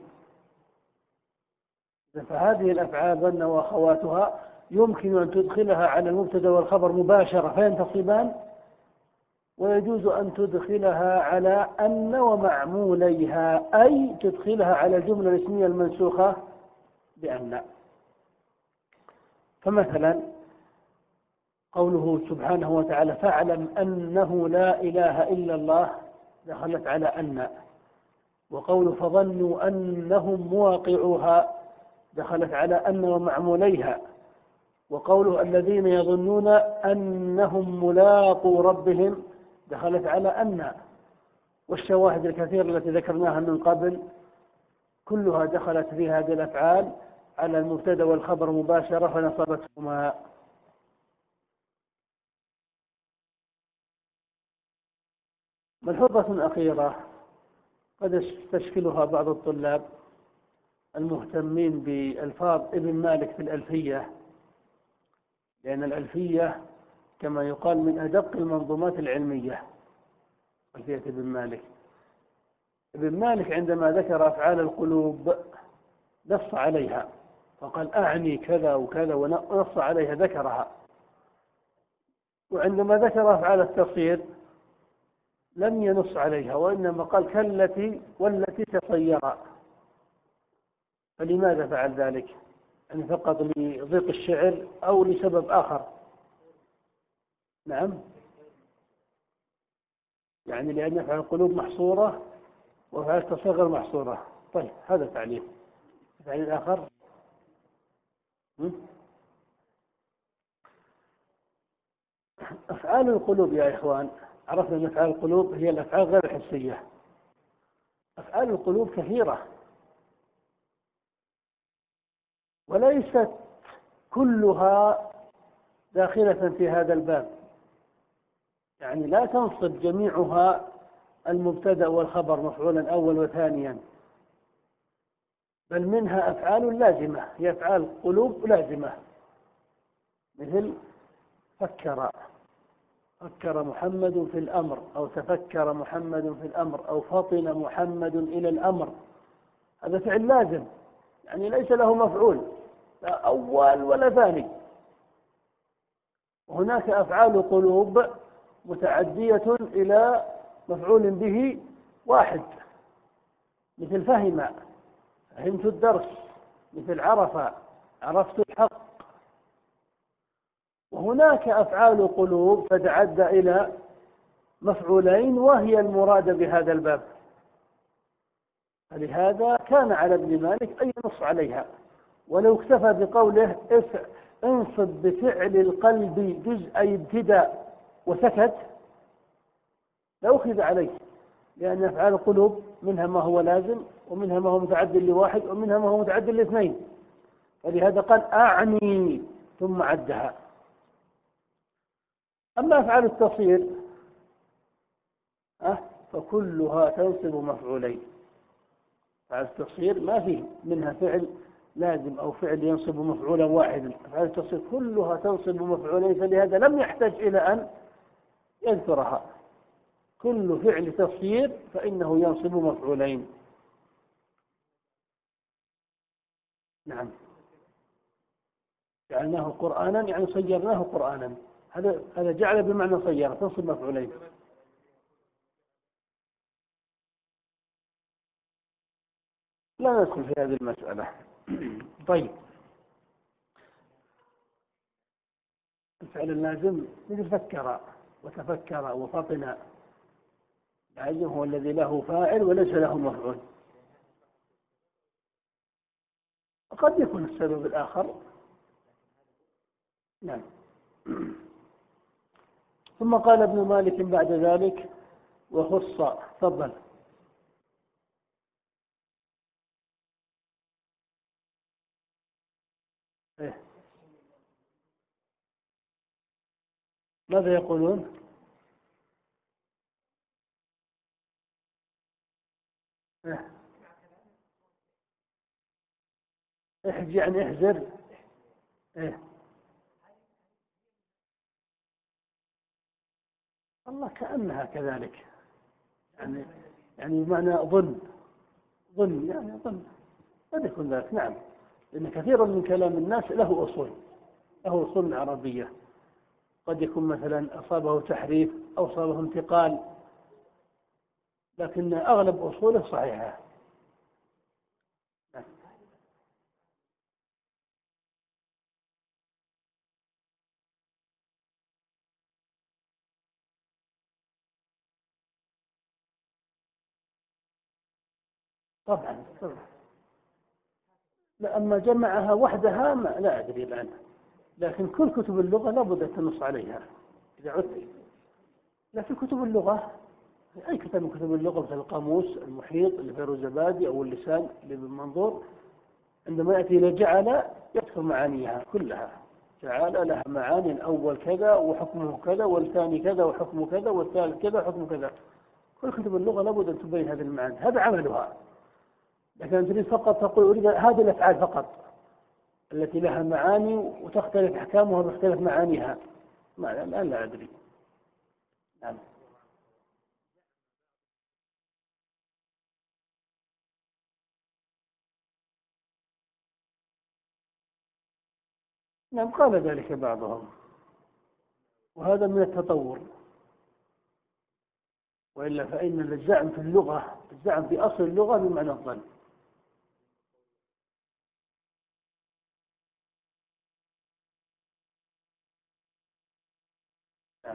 فهذه الأفعال ظن وأخواتها يمكن أن تدخلها على المبتدأ والخبر مباشرة فينتصبان، ويجوز أن تدخلها على أن ومعموليها، أي تدخلها على الجملة الاسمية المنسوخة بأن. فمثلا قوله سبحانه وتعالى فاعلم أنه لا إله إلا الله دخلت على أن، وقوله فظنوا أنهم مواقعوها دخلت على أن ومعموليها، وقوله الذين يظنون أنهم ملاقو ربهم دخلت على أن، والشواهد الكثيرة التي ذكرناها من قبل كلها دخلت في هذه الأفعال على المبتدأ والخبر مباشرة فنصبتهما. ملحوظة أخيرة قد يستشكلها بعض الطلاب المهتمين بألفاظ ابن مالك في الألفية، لأن الألفية كما يقال من أدق المنظومات العلمية، ألفية ابن مالك. ابن مالك عندما ذكر أفعال القلوب نص عليها فقال أعني كذا وكذا ونص عليها ذكرها، وعندما ذكر أفعال التصير لم ينص عليها وإنما قال كالتي والتي تصيرا. فلماذا فعل ذلك؟ يعني فقط لضيق الشعر أو لسبب آخر؟ نعم، يعني لأن أفعال القلوب محصورة وأفعال التصير غير محصورة. طيب هذا تعليل. تعليل آخر. أفعال القلوب يا إخوان، عرفنا أن أفعال القلوب هي الأفعال غير الحسية. أفعال القلوب كثيرة وليست كلها داخلة في هذا الباب، يعني لا تنصب جميعها المبتدأ والخبر مفعولا أول وثانيا، بل منها أفعال لازمة، هي أفعال قلوب لازمة، مثل فكر فكر محمد في الأمر، أو تفكر محمد في الأمر، أو فطن محمد إلى الأمر. هذا فعل لازم يعني ليس له مفعول لا أول ولا ثاني. وهناك أفعال قلوب متعدية إلى مفعول به واحد، مثل فهم فهمت الدرس، مثل عرف عرفت الحق. وهناك أفعال قلوب تتعدى إلى مفعولين وهي المراد بهذا الباب، فلهذا كان على ابن مالك أن ينص عليها، ولو اكتفى بقوله انصب بفعل القلب جزء ابتداء وسكت لأخذ عليه، لأن أفعال القلوب منها ما هو لازم ومنها ما هو متعد لواحد ومنها ما هو متعد لاثنين، فلهذا قال أعني ثم عدها. أما أفعال التصير أه فكلها تنصب مفعولين. أفعال التصير ما فيه منها فعل لازم أو فعل ينصب مفعولا واحدا، أفعال التصير كلها تنصب مفعولين، فلهذا لم يحتاج إلى أن يذكرها. كل فعل تصير فإنه ينصب مفعولين. نعم، جعلناه قرآنا يعني صيرناه قرآنا، هذا هذا جعل بمعنى صير، تنصب مفعولين. لا ندخل في هذه المسألة. طيب، الفعل اللازم مثل فكر وتفكر وفطن، لازم هو الذي له فاعل وليس له مفعول. قد يكون السبب الآخر. نعم. ثم قال ابن مالك بعد ذلك وخص. تفضل. إيه؟ ماذا يقولون؟ إيه؟ احج يعني احذر. إيه؟ الله كأنها كذلك، يعني يعني بمعنى ظن ظن يعني ظن قد يكون ذلك. نعم، لأن كثيرا من كلام الناس له أصول، له أصول عربية، قد يكون مثلا أصابه تحريف أو أصابه انتقال، لكن أغلب أصوله صحيحة. طبعا طبعا. لا، أما جمعها وحدها ما لا أدري الآن، لكن كل كتب اللغة لابد أن تنص عليها إذا عدت. لا، في كتب اللغة، أي كتاب من كتب اللغة مثل القاموس المحيط لفيروزبادي أو اللسان للمنظور، عندما يأتي إلى جعل يذكر معانيها كلها. جعل لها معاني، الأول كذا وحكمه كذا، والثاني كذا وحكمه كذا، والثالث كذا وحكمه كذا. كل كتب اللغة لابد أن تبين هذه المعاني، هذا عملها. لكن أن تريد فقط تقول أريد هذه الأفعال فقط التي لها معاني وتختلف أحكامها وتختلف معانيها، ما الآن لا أدري. نعم. نعم، قال ذلك بعضهم، وهذا من التطور. وإلا فإن الزعم في اللغة، الزعم في أصل اللغة بمعنى الظن. نعم.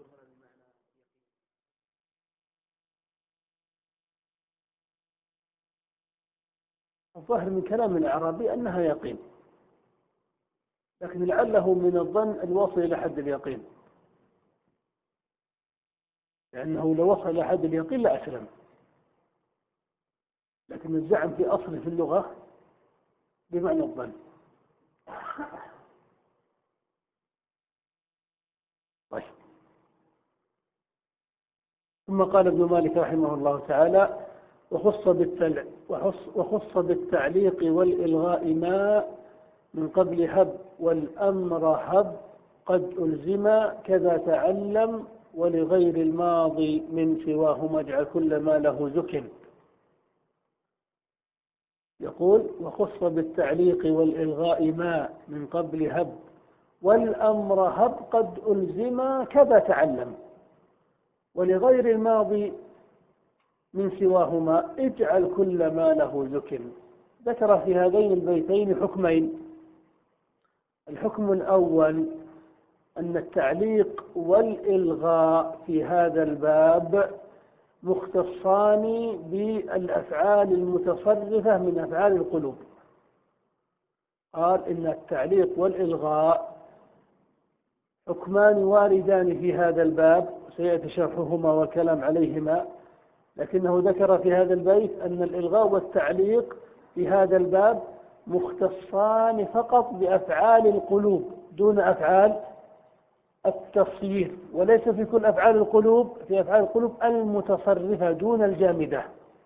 الظاهر من كلام الأعرابي أنها يقين، لكن لعله من الظن الواصل إلى حد اليقين، لأنه لو وصل إلى حد اليقين لأسلم. لكن الزعم في أصل في اللغة بمعنى الظن. طيب. ثم قال ابن مالك رحمه الله تعالى: وخص بالتل... وخص... وخص بالتعليق والإلغاء ما من قبل هب، والأمر هب قد ألزم كذا تعلم، ولغير الماضي من سواهما اجعل كل ما له زكن. يقول: وخص بالتعليق والإلغاء ما من قبل هب، والأمر هب قد ألزم كذا تعلم، ولغير الماضي من سواهما اجعل كل ما له زكن. ذكر في هذين البيتين حكمين. الحكم الأول أن التعليق والإلغاء في هذا الباب مختصان بالأفعال المتصرفة من أفعال القلوب. قال إن التعليق والإلغاء حكمان واردان في هذا الباب، سيأتي شرحهما والكلام عليهما، لكنه ذكر في هذا البيت أن الإلغاء والتعليق في هذا الباب مختصان فقط بأفعال القلوب دون أفعال التصوير، وليس في كل أفعال القلوب، في أفعال القلوب المتصرفة دون الجامدة.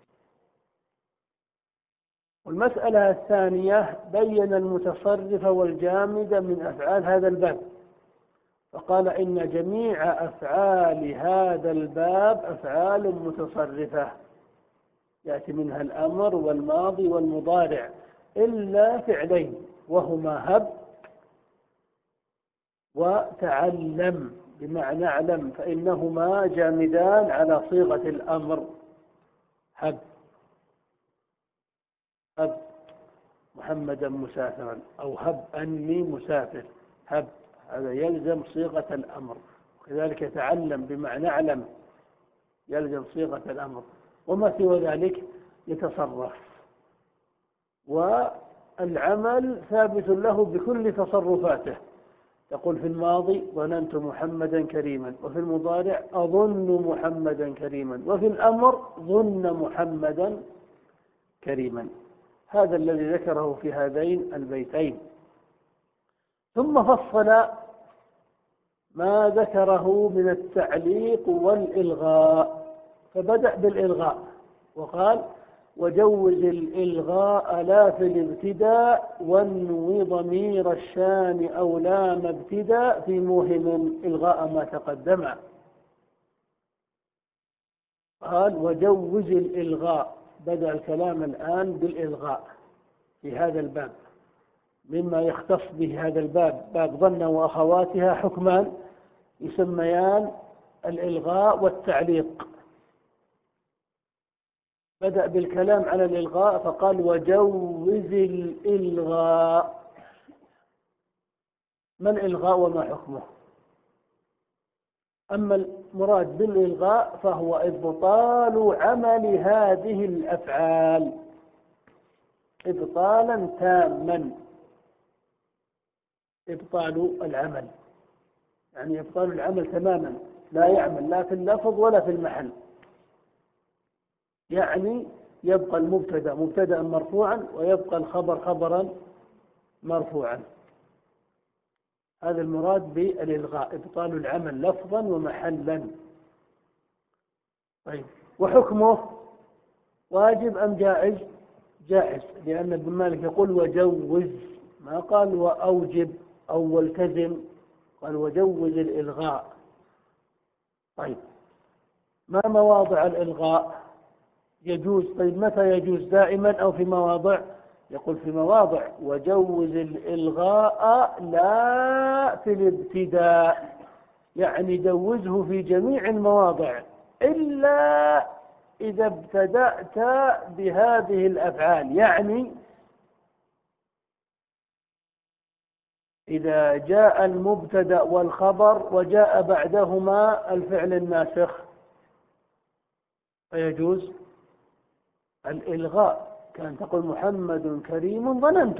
والمسألة الثانية بين المتصرف والجامد من أفعال هذا الباب، فقال إن جميع أفعال هذا الباب أفعال متصرفة يأتي منها الأمر والماضي والمضارع، إلا فعلين وهما هب وتعلم بمعنى اعلم، فإنهما جامدان على صيغة الأمر. هب هب محمدا مسافرا، أو هب أني مسافر، هب هذا يلزم صيغة الأمر. وكذلك تعلم بمعنى اعلم يلزم صيغة الأمر، وما سوى ذلك يتصرف. والعمل ثابت له بكل تصرفاته. تقول في الماضي ظننت محمدا كريما، وفي المضارع أظن محمدا كريما، وفي الأمر ظن محمدا كريما. هذا الذي ذكره في هذين البيتين. ثم فصل ما ذكره من التعليق والإلغاء، فبدأ بالإلغاء وقال: وجوز الإلغاء لا في الابتداء، وانوي ضمير الشان أو لام ابتداء في موهم إلغاء ما تقدم. قال: وجوز الإلغاء، بدأ الكلام الآن بالإلغاء في هذا الباب. مما يختص به هذا الباب باب ظن وأخواتها حكمان يسميان الإلغاء والتعليق. بدأ بالكلام على الإلغاء فقال: وجوز الإلغاء. ما الإلغاء وما حكمه؟ أما المراد بالإلغاء فهو إبطال عمل هذه الأفعال إبطالا تاما. إبطال العمل يعني إبطال العمل تماما، لا يعمل لا في اللفظ ولا في المحل، يعني يبقى المبتدأ مبتدأ مرفوعا ويبقى الخبر خبرا مرفوعا. هذا المراد بالإلغاء، إبطال العمل لفظا ومحلا. طيب، وحكمه واجب أم جائز؟ جائز، لأن ابن مالك يقول وجوز، ما قال وأوجب أو والتزم، قال وجوز الإلغاء. طيب، ما مواضع الإلغاء؟ يجوز. طيب، متى يجوز؟ دائما أو في مواضع؟ يقول في مواضع، وجوز الإلغاء لا في الابتداء، يعني جوزه في جميع المواضع إلا إذا ابتدأت بهذه الأفعال، يعني إذا جاء المبتدأ والخبر وجاء بعدهما الفعل الناسخ فيجوز الإلغاء، كان تقول محمد كريم ظننت،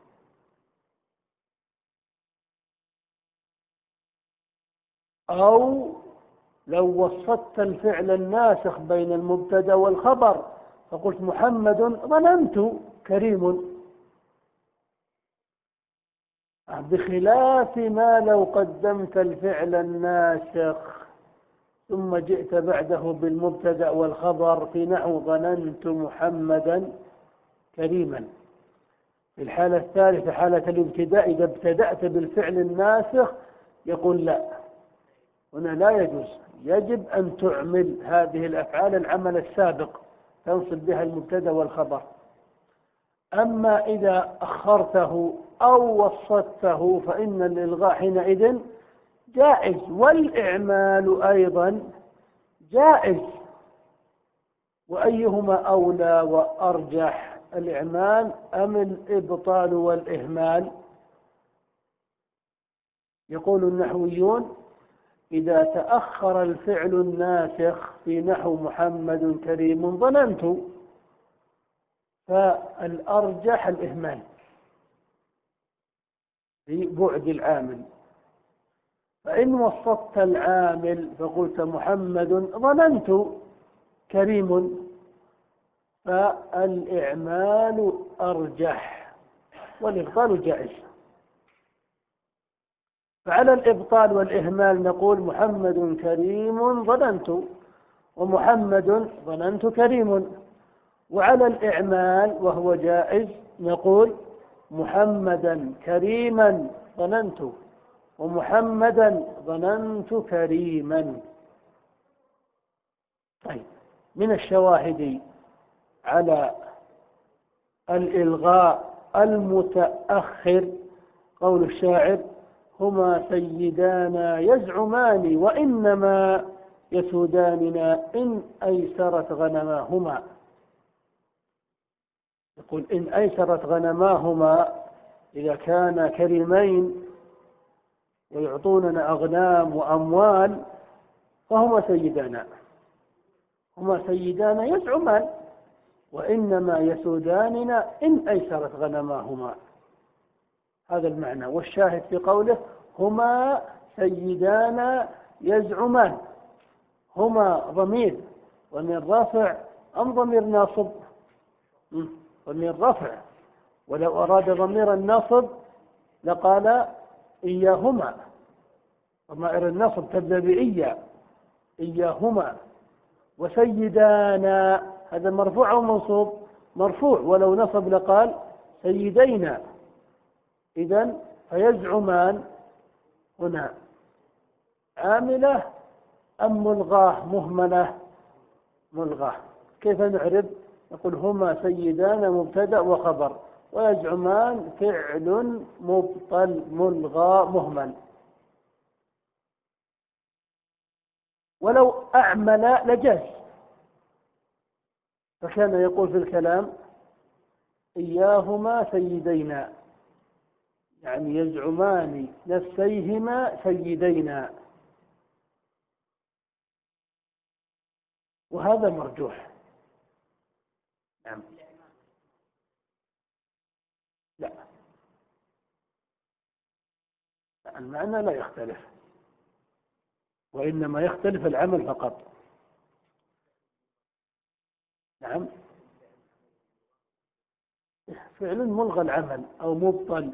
أو لو وسطت الفعل الناسخ بين المبتدأ والخبر فقلت محمد ظننت كريم، بخلاف ما لو قدمت الفعل الناسخ ثم جئت بعده بالمبتدأ والخبر في نحو ظننت محمدا كريما. في الحالة الثالثة حالة الابتداء، إذا ابتدأت بالفعل الناسخ يقول لا، هنا لا يجوز، يجب أن تعمل هذه الأفعال العمل السابق تنصب بها المبتدأ والخبر. أما إذا أخرته أو وسطته فإن الإلغاء حينئذ جائز، والإعمال أيضا جائز. وأيهما أولى وأرجح، الإعمال أم الإبطال والإهمال؟ يقول النحويون إذا تأخر الفعل الناسخ في نحو محمد كريم ظننت فالأرجح الإهمال في بعد العامل، فإن وسطت العامل فقلت محمد ظننت كريم فالإعمال أرجح والإبطال جائز. فعلى الإبطال والإهمال نقول محمد كريم ظننت ومحمد ظننت كريم، وعلى الإعمال وهو جائز نقول محمدا كريما ظننت ومحمدا ظننت كريما. طيب، من الشواهد على الإلغاء المتأخر قول الشاعر هما سيدانا يزعمان وإنما يسوداننا إن أيسرت غنماهما. يقول إن أيسرت غنماهما، إذا كان كريمين ويعطوننا أغنام وأموال فهما سيدانا، هما سيدانا يزعمان وإنما يسوداننا إن أيسرت غنماهما. هذا المعنى. والشاهد في قوله هما سيدانا يزعمان، هما ضمير ضمير رافع أم ضمير ناصب؟ ضمير رفع، ولو أراد ضمير النصب لقال إياهما، ضمائر النصب تبدأ بإيا، إياهما. وسيدانا هذا مرفوع أو منصوب؟ مرفوع، ولو نصب لقال سيدينا. إذن فيزعمان هنا عاملة أم ملغاه مهملة؟ ملغاه. كيف نعرب؟ يقول هما سيدان مبتدأ وخبر، ويزعمان فعل مبطل ملغى مهمل. ولو أعمل لجاز، فكان يقول في الكلام إياهما سيدينا، يعني يزعمان نفسيهما سيدينا، وهذا مرجوح. نعم. لا، المعنى لا يختلف. وإنما يختلف العمل فقط. نعم، فعل ملغى العمل أو مبطل.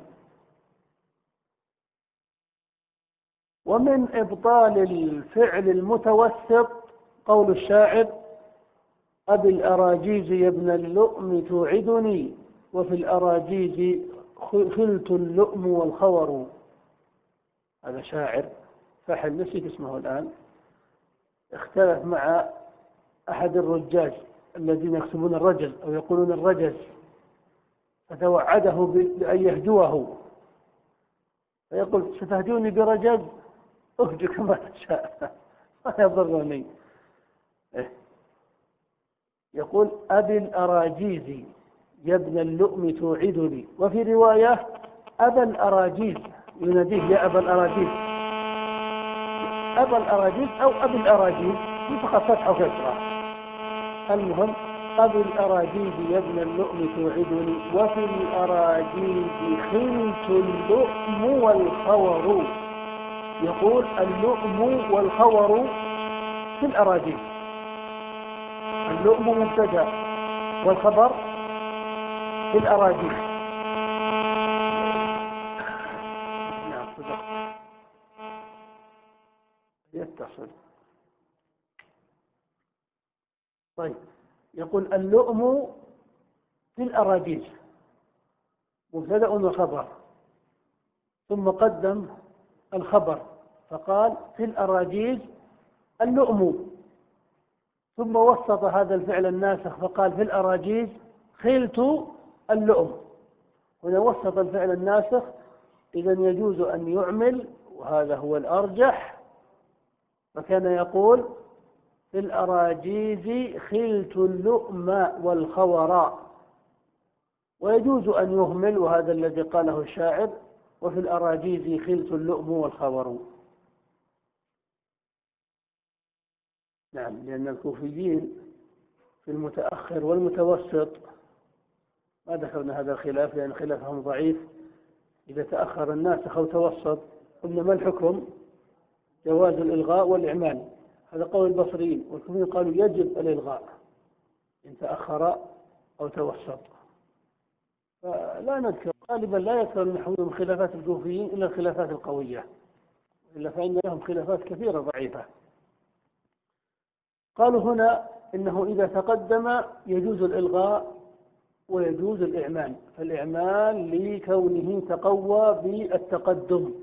ومن إبطال الفعل المتوسط قول الشاعر: أبي الأراجيز يا ابن اللؤم توعدني، وفي الأراجيز خلت اللؤم والخور. هذا شاعر فحل، نسيت اسمه الآن، اختلف مع أحد الرجاج الذين يكتبون الرجل أو يقولون الرجز، فتوعده بأن يهجوه، فيقول: ستهجوني برجز؟ أهج كما تشاء ما يضرني. يقول: أبي الأراجيز يا ابن اللؤم توعدني، وفي رواية أبا الأراجيز، يناديه يا أبا الأراجيز، أبا الأراجيز أو أبي الأراجيز، فقط فتحة وكسرة. المهم: أبي الأراجيز يا ابن اللؤم توعدني، وفي الأراجيز خلت اللؤم والخور. يقول: اللؤم والخور في الأراجيز. اللؤم مبتدأ والخبر في الأراجيز. نعم صدق، يتصل. طيب، يقول: اللؤم في الأراجيز مبتدأ وخبر، ثم قدم الخبر فقال: في الأراجيز اللؤم، ثم وسط هذا الفعل الناسخ فقال: في الأراجيز خلت اللؤم. هنا وسط الفعل الناسخ، إذا يجوز أن يعمل، وهذا هو الأرجح، فكان يقول: في الأراجيز خلت اللؤم والخور. ويجوز أن يهمل، وهذا الذي قاله الشاعر: وفي الأراجيز خلت اللؤم والخور. نعم، لأن الكوفيين في المتأخر والمتوسط ما ذكرنا هذا الخلاف، لأن خلافهم ضعيف. إذا تأخر الناسخ أو توسط قلنا ما الحكم؟ جواز الإلغاء والإعمال، هذا قول البصريين. والكوفيين قالوا يجب الإلغاء إن تأخر أو توسط. فلا نذكر، غالبا لا يذكر النحويون من خلافات الكوفيين إلا الخلافات القوية، إلا فإن لهم خلافات كثيرة ضعيفة. قالوا هنا إنه إذا تقدم يجوز الإلغاء ويجوز الإعمال، فالإعمال لكونه تقوى بالتقدم،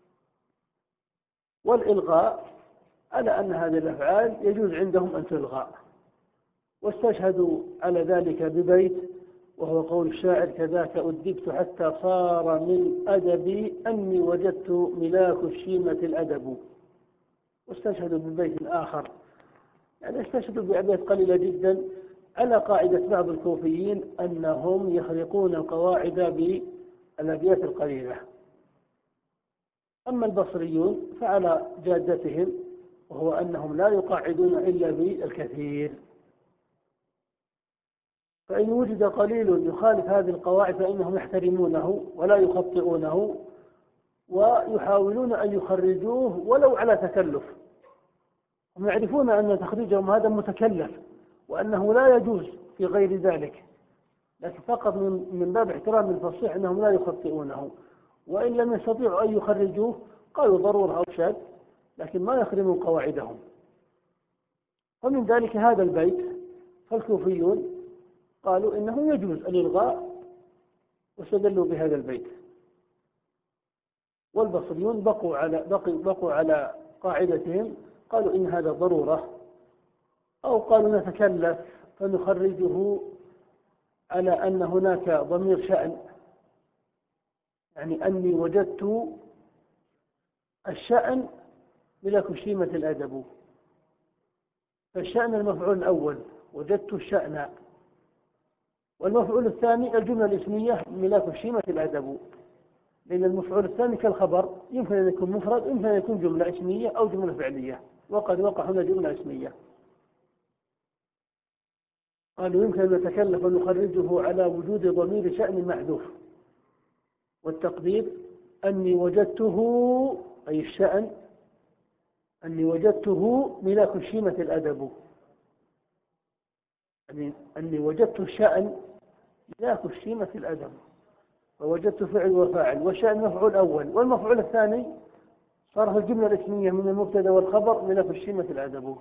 والإلغاء على أن هذه الأفعال يجوز عندهم أن تلغى. واستشهدوا على ذلك ببيت، وهو قول الشاعر: كذاك أدبت حتى صار من أدبي أني وجدت ملاك الشيمة الأدب. واستشهدوا ببيت آخر، يعني استشهدوا بأبيات قليلة جدا على قاعدة بعض الكوفيين أنهم يخرقون القواعد بالأبيات القليلة. أما البصريون فعلى جادتهم، وهو أنهم لا يقاعدون إلا بالكثير، فإن وجد قليل يخالف هذه القواعد فإنهم يحترمونه ولا يخطئونه، ويحاولون أن يخرجوه ولو على تكلف. هم يعرفون أن تخريجهم هذا متكلف، وأنه لا يجوز في غير ذلك، لكن فقط من باب احترام الفصيح أنهم لا يخطئونه. وإن لم يستطيعوا أن يخرجوه قالوا ضرورة أو شاذ، لكن ما يخرمون قواعدهم. ومن ذلك هذا البيت، فالكوفيون قالوا إنه يجوز الإلغاء واستدلوا بهذا البيت، والبصريون بقوا على بقوا, بقوا على قاعدتهم، قالوا إن هذا ضرورة، أو قالوا نتكلف فنخرجه على أن هناك ضمير شأن، يعني أني وجدت الشأن ملك شيمة الأدب، فالشأن المفعول الأول وجدت الشأن، والمفعول الثاني الجملة الاسمية ملاك شيمة الأدب، لأن المفعول الثاني كالخبر يمكن أن يكون مفرد، يمكن أن يكون جملة اسمية أو جملة فعلية، وقد وقع هنا جملة اسمية. قالوا يمكن أن نتكلف ونخرجه على وجود ضمير شأن محذوف، والتقدير أني وجدته أي الشأن أني وجدته ملاك الشيمة الأدب، يعني أني وجدت الشأن ملاك الشيمة الأدب، فوجدت فعل وفاعل، والشأن مفعول أول، والمفعول الثاني صار في الجملة الاسمية من المبتدا والخبر ملاك الشيمة الأدب.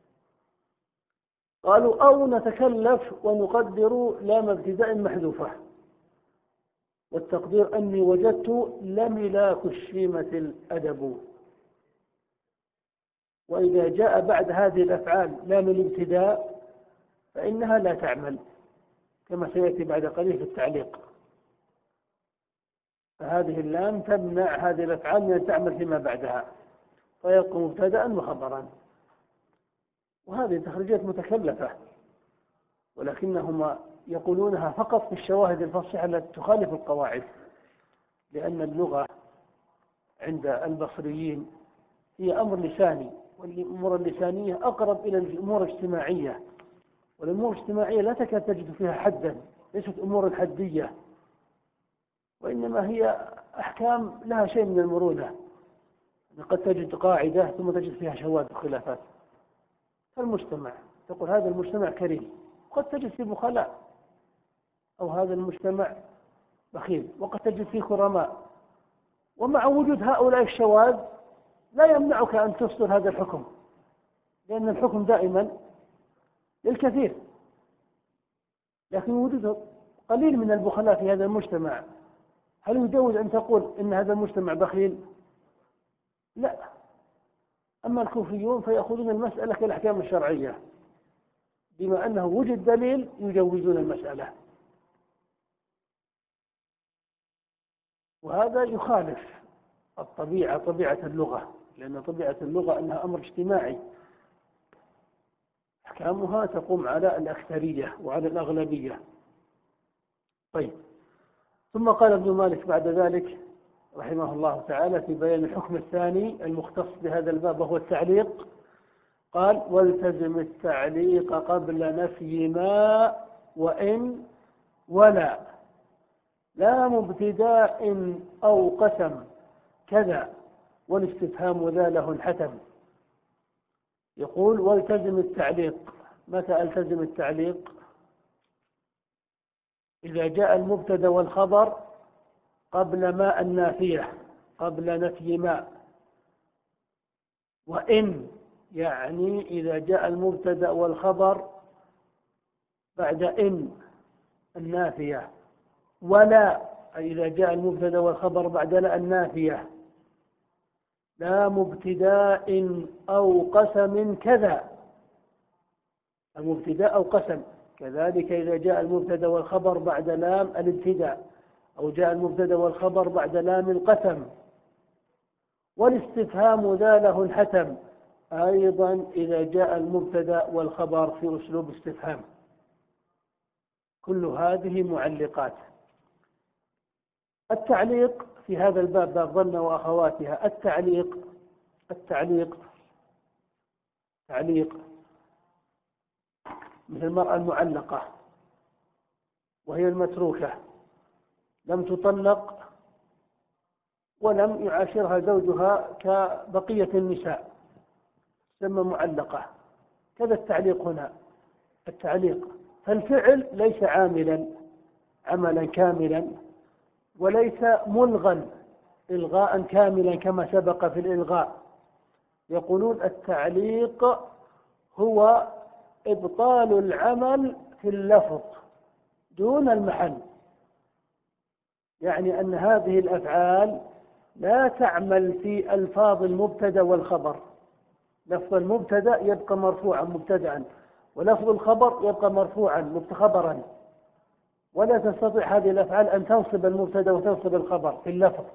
قالوا أو نتكلف ونقدر لام ابتداء محذوفة، والتقدير أني وجدت لملاك الشيمة الأدب. وإذا جاء بعد هذه الأفعال لام الابتداء فإنها لا تعمل، كما سيأتي بعد قليل في التعليق. فهذه اللام تمنع هذه الأفعال من أن تعمل فيما بعدها، فيبقى مبتدأ وخبرا. وهذه تخريجات متكلفة، ولكنهم يقولونها فقط في الشواهد الفصيحة التي تخالف القواعد، لأن اللغة عند البصريين هي أمر لساني، والأمور اللسانية أقرب إلى الأمور الاجتماعية، والأمور الاجتماعية لا تكاد تجد فيها حدا، ليست أمور حدية، وإنما هي أحكام لها شيء من المرونة. قد تجد قاعدة ثم تجد فيها شواذ وخلافات. فالمجتمع تقول هذا المجتمع كريم، قد تجد فيه بخلاء، أو هذا المجتمع بخيل، وقد تجد فيه كرماء. ومع وجود هؤلاء الشواذ لا يمنعك أن تصدر هذا الحكم، لأن الحكم دائما للكثير. لكن وجود قليل من البخلاء في هذا المجتمع، هل يجوز أن تقول إن هذا المجتمع بخيل؟ لا. أما الكوفيون فيأخذون المسألة كالأحكام الشرعية، بما أنه وجد دليل يجوزون المسألة. وهذا يخالف الطبيعة، طبيعة اللغة، لأن طبيعة اللغة أنها أمر اجتماعي، أحكامها تقوم على الأكثرية وعلى الأغلبية. طيب، ثم قال ابن مالك بعد ذلك رحمه الله تعالى في بيان الحكم الثاني المختص بهذا الباب وهو التعليق، قال: والتزم التعليق قبل نفي ما وإن ولا، لا مبتداء أو قسم كذا، والاستفهام ذا له الحتم. يقول: والتزم التعليق. متى التزم التعليق؟ إذا جاء المبتدا والخبر قبل ما النافية، قبل نفي ما. وإن يعني إذا جاء المبتدا والخبر بعد إن النافية. ولا أي إذا جاء المبتدا والخبر بعد لا النافية. لا مبتداء أو قسم كذا، المبتداء أو قسم. كذلك إذا جاء المبتدا والخبر بعد لام الابتداء، أو جاء المبتدا والخبر بعد لام القسم. والاستفهام ذا له الحتم، أيضا إذا جاء المبتدا والخبر في أسلوب استفهام. كل هذه معلقات. التعليق في هذا الباب، باب ظن وأخواتها، التعليق التعليق تعليق مثل المرأة المعلقة، وهي المتروكة، لم تطلق ولم يعاشرها زوجها كبقية النساء، تسمى معلقة. كذا التعليق هنا. التعليق فالفعل ليس عاملا عملا كاملا، وليس ملغا إلغاء كاملا كما سبق في الإلغاء. يقولون التعليق هو إبطال العمل في اللفظ دون المحل، يعني أن هذه الأفعال لا تعمل في ألفاظ المبتدا والخبر. لفظ المبتدا يبقى مرفوعا مبتدأ، ولفظ الخبر يبقى مرفوعا خبرا، ولا تستطيع هذه الأفعال أن تنصب المبتدا وتنصب الخبر في اللفظ،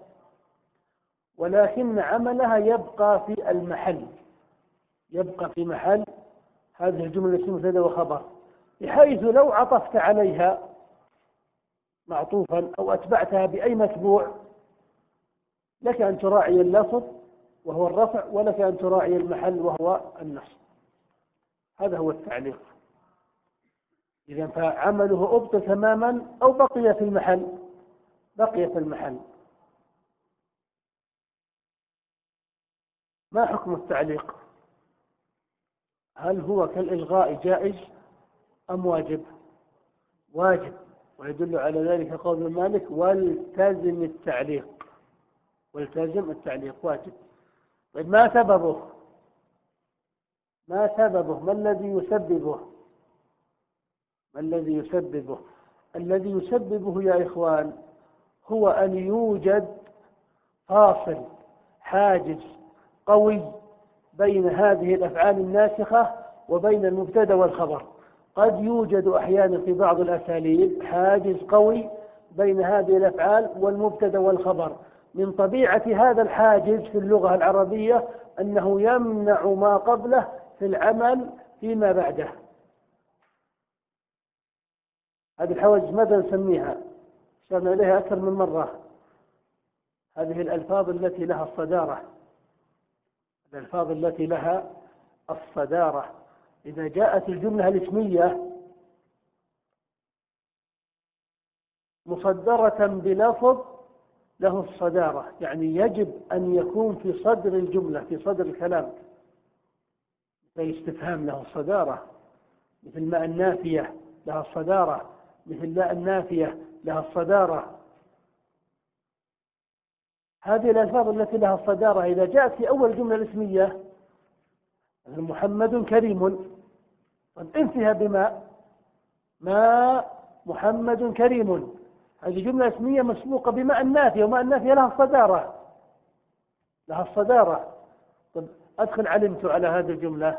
ولكن عملها يبقى في المحل، يبقى في محل هذه الجملة مبتدا وخبر، بحيث لو عطفت عليها معطوفا أو أتبعتها بأي متبوع لك أن تراعي اللفظ وهو الرفع، ولك أن تراعي المحل وهو النصب. هذا هو التعليق. إذا فعمله أبطل تماما أو بقي في المحل، بقي في المحل. ما حكم التعليق؟ هل هو كالإلغاء جائز أم واجب؟ واجب، ويدل على ذلك قول مالك والتزم التعليق. والتزم التعليق واجب. طيب ما سببه؟ ما سببه؟ ما الذي يسببه؟ ما الذي يسببه؟ الذي يسببه يا إخوان هو أن يوجد فاصل، حاجز قوي بين هذه الأفعال الناسخة وبين المبتدأ والخبر. قد يوجد أحيانا في بعض الأساليب حاجز قوي بين هذه الأفعال والمبتدأ والخبر. من طبيعة هذا الحاجز في اللغة العربية أنه يمنع ما قبله في العمل فيما بعده. هذه الحواجز ماذا نسميها؟ اشرنا إليها أكثر من مرة. هذه الألفاظ التي لها الصدارة، الألفاظ التي لها الصدارة. إذا جاءت الجملة الاسمية مصدرة بلفظ له الصدارة، يعني يجب أن يكون في صدر الجملة، في صدر الكلام. مثل استفهام له الصدارة، مثل ما النافية لها الصدارة، مثل لا النافية لها الصدارة. هذه الألفاظ التي لها الصدارة إذا جاءت في أول جملة الاسمية محمد كريم، طب انتهى بما ما محمد كريم، هذه جملة اسمية مسبوقة بما النافية، وما النافية لها الصدارة، لها الصدارة. طب أدخل علمت على هذه الجملة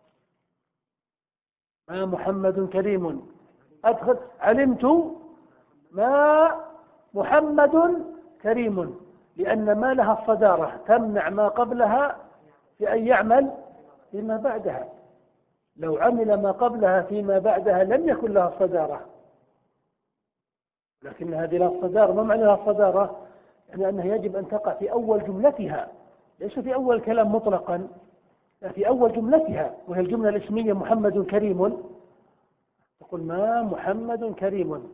ما محمد كريم، أدخل علمت ما محمد كريم، لأن ما لها الصدارة تمنع ما قبلها في أن يعمل فيما بعدها. لو عمل ما قبلها فيما بعدها لم يكن لها الصدارة، لكن هذه لها الصدارة. ما معنى لها الصدارة؟ يعني أنها يجب أن تقع في أول جملتها، ليس في أول كلام مطلقا، لا في أول جملتها، وهي الجملة الاسمية محمد كريم، تقول ما محمد كريم.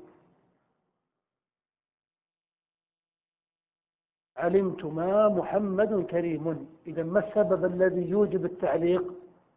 علمت ما محمد كريم. إذا ما السبب الذي يوجب التعليق؟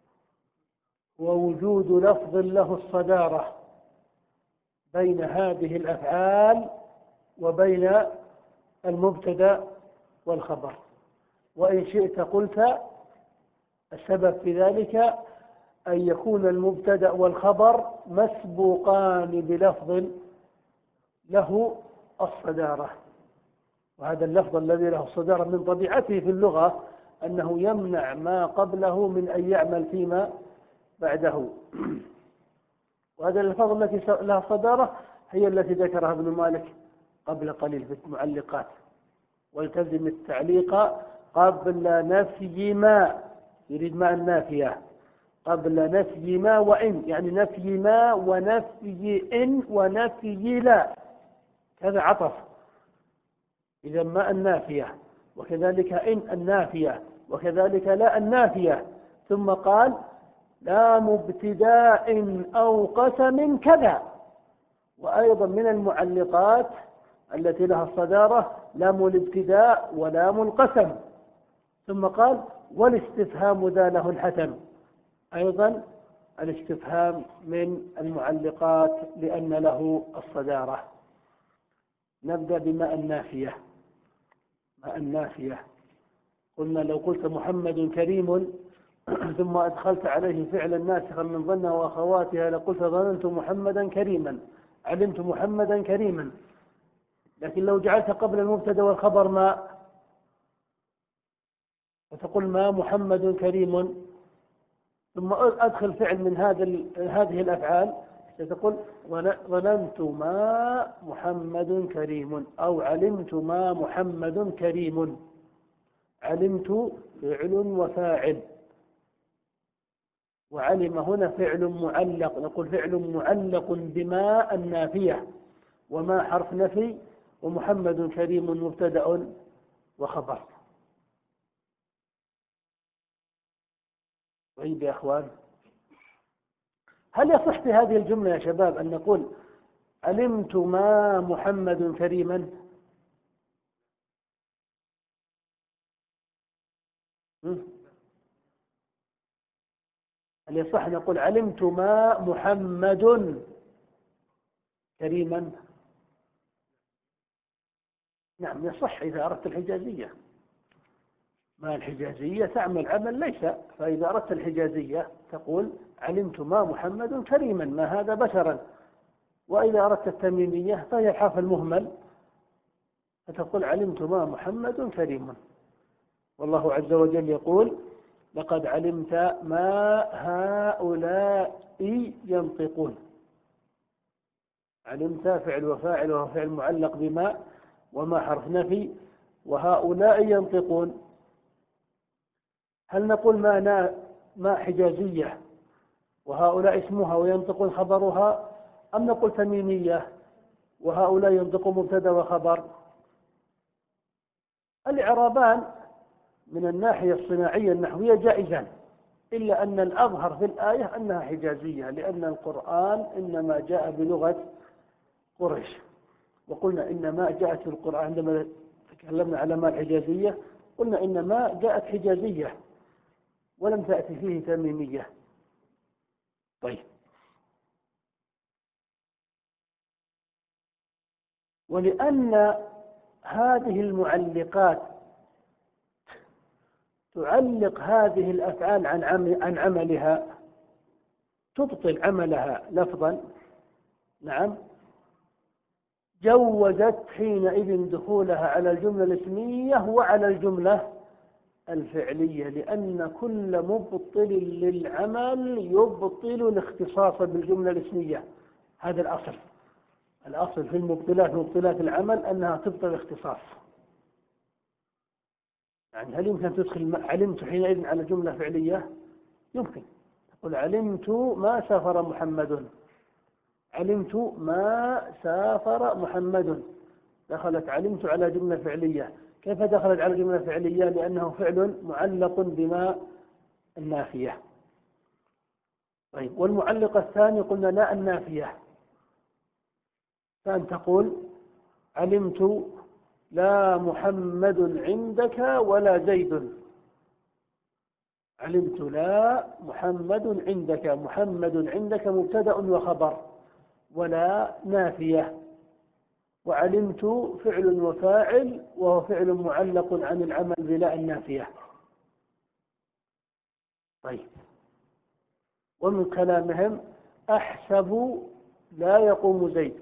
ووجود لفظ له الصدارة بين هذه الأفعال وبين المبتدأ والخبر. وإن شئت قلت السبب في ذلك أن يكون المبتدأ والخبر مسبوقان بلفظ له الصدارة، وهذا اللفظ الذي له الصدارة من طبيعته في اللغة أنه يمنع ما قبله من أن يعمل فيما بعده. وهذه الألفاظ التي لها الصدارة هي التي ذكرها ابن مالك قبل قليل في المعلقات. والتزم التعليق قبل نفي ما، يريد مع النافية، قبل نفي ما وإن، يعني نفي ما ونفي إن ونفي لا، هذا عطف. إذا ما النافية، وكذلك إن النافية، وكذلك لا النافية. ثم قال لام ابتداء أو قسم كذا. وأيضا من المعلقات التي لها الصدارة لام الابتداء ولام القسم. ثم قال والاستفهام ذا له الحتم. أيضا الاستفهام من المعلقات لأن له الصدارة. نبدأ بما النافية. ما النافية قلنا لو قلت محمد كريم ثم أدخلت عليه فعلا ناسخا من ظن وأخواتها لقلت ظننت محمدا كريما، علمت محمدا كريما. لكن لو جعلت قبل المبتدا والخبر ما، فتقول ما محمد كريم، ثم أدخل فعل من هذا هذه الأفعال، ستقول ظننت ما محمد كريم، أو علمت ما محمد كريم. علمت فعل وفاعل، وعلم هنا فعل معلق، نقول فعل معلق بما النافية، وما حرف نفي، ومحمد كريم مبتدأ وخبر. طيب يا أخوان، هل يصح في هذه الجملة يا شباب أن نقول علمت ما محمد كريما؟ هل يصح نقول علمت ما محمد كريما؟ نعم يصح إذا أردت الحجازية. ما الحجازية تعمل عمل ليس، فإذا أردت الحجازية تقول علمت ما محمد كريما، ما هذا بشرا. وإذا أردت التميمية فهي الحرف المهمل، فتقول علمت ما محمد كريما. والله عز وجل يقول لقد علمت ما هؤلاء ينطقون. علمت فعل وفاعل وهو فعل معلق بما، وما حرف نفي، وهؤلاء ينطقون. هل نقول ما ما حجازية وهؤلاء اسمها وينطقون خبرها، أم نقول تميمية وهؤلاء ينطقون مبتدا وخبر؟ الإعرابان من الناحية الصناعية النحوية جائزان، إلا أن الأظهر في الآية أنها حجازية، لأن القرآن إنما جاء بلغة قريش. وقلنا إن ما جاءت في القرآن عندما تكلمنا على ما الحجازية قلنا إن ما جاءت حجازية ولم تأتي فيه تميمية. طيب، ولأن هذه المعلقات تعلق هذه الأفعال عن عن عملها، تبطل عملها لفظا، نعم، جوزت حينئذ دخولها على الجملة الاسمية وعلى الجملة الفعلية، لأن كل مبطل للعمل يبطل الاختصاص بالجملة الاسمية. هذا الأصل. الأصل في المبطلات مبطلات العمل أنها تبطل الاختصاص. يعني هل يمكن تدخل علمت حينئذ على جملة فعلية؟ يمكن تقول علمت ما سافر محمد، علمت ما سافر محمد، دخلت علمت على جملة فعلية. كيف دخلت على جملة فعلية؟ لأنه فعل معلق بما النافية. طيب، والمعلق الثاني قلنا لا النافية، فأن تقول علمت لا محمد عندك ولا زيد. علمت لا محمد عندك، محمد عندك مبتدأ وخبر ولا نافية، وعلمت فعل وفاعل وهو فعل معلق عن العمل بلا النافية. طيب، ومن كلامهم أحسب لا يقوم زيد،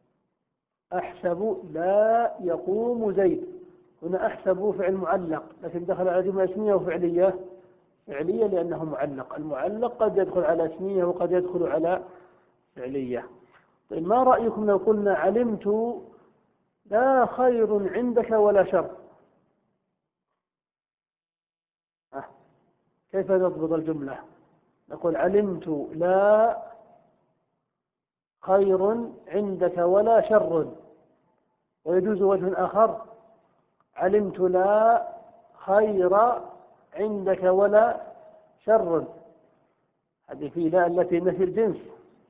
أحسب لا يقوم زيد. هنا أحسب فعل معلق، لكن دخل على جملة اسمية وفعلية، فعلية لأنه معلق. المعلق قد يدخل على اسمية وقد يدخل على فعلية. طيب، ما رأيكم لو قلنا علمت لا خير عندك ولا شر؟ أه. كيف نضبط الجملة؟ نقول علمت لا خير عندك ولا شر. ويجوز وجه آخر، علمت لا خير عندك ولا شر. هذه في لا التي نفي الجنس،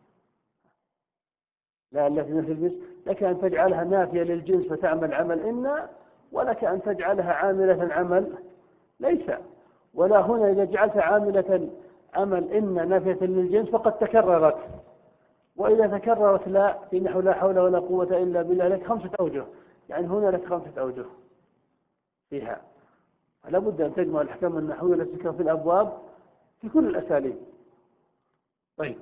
لا التي نفي الجنس، لك أن تجعلها نافية للجنس فتعمل عمل إن، ولك أن تجعلها عاملة عمل ليس. ولا هنا إذا جعلت عاملة عمل إن نافية للجنس فقد تكررت، وإذا تكررت لا في نحو لا حول ولا قوة إلا بالله لك خمسة أوجه، يعني هنا لك خمسة أوجه فيها. فلا بد أن تجمع الأحكام النحوية التي تذكر في الأبواب في كل الأساليب. طيب،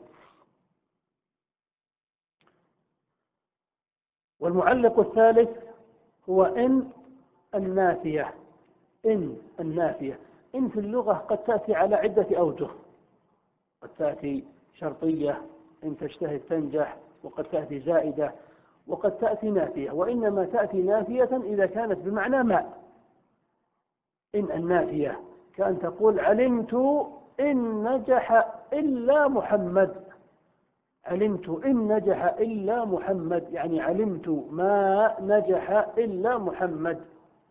والمعلق الثالث هو إن النافية. إن النافية، إن في اللغة قد تأتي على عدة أوجه، قد تأتي شرطية إن تجتهد تنجح، وقد تأتي زائدة، وقد تأتي نافية، وإنما تأتي نافية إذا كانت بمعنى ما. إن النافية كأن تقول علمت إن نجح إلا محمد، علمت إن نجح إلا محمد، يعني علمت ما نجح إلا محمد.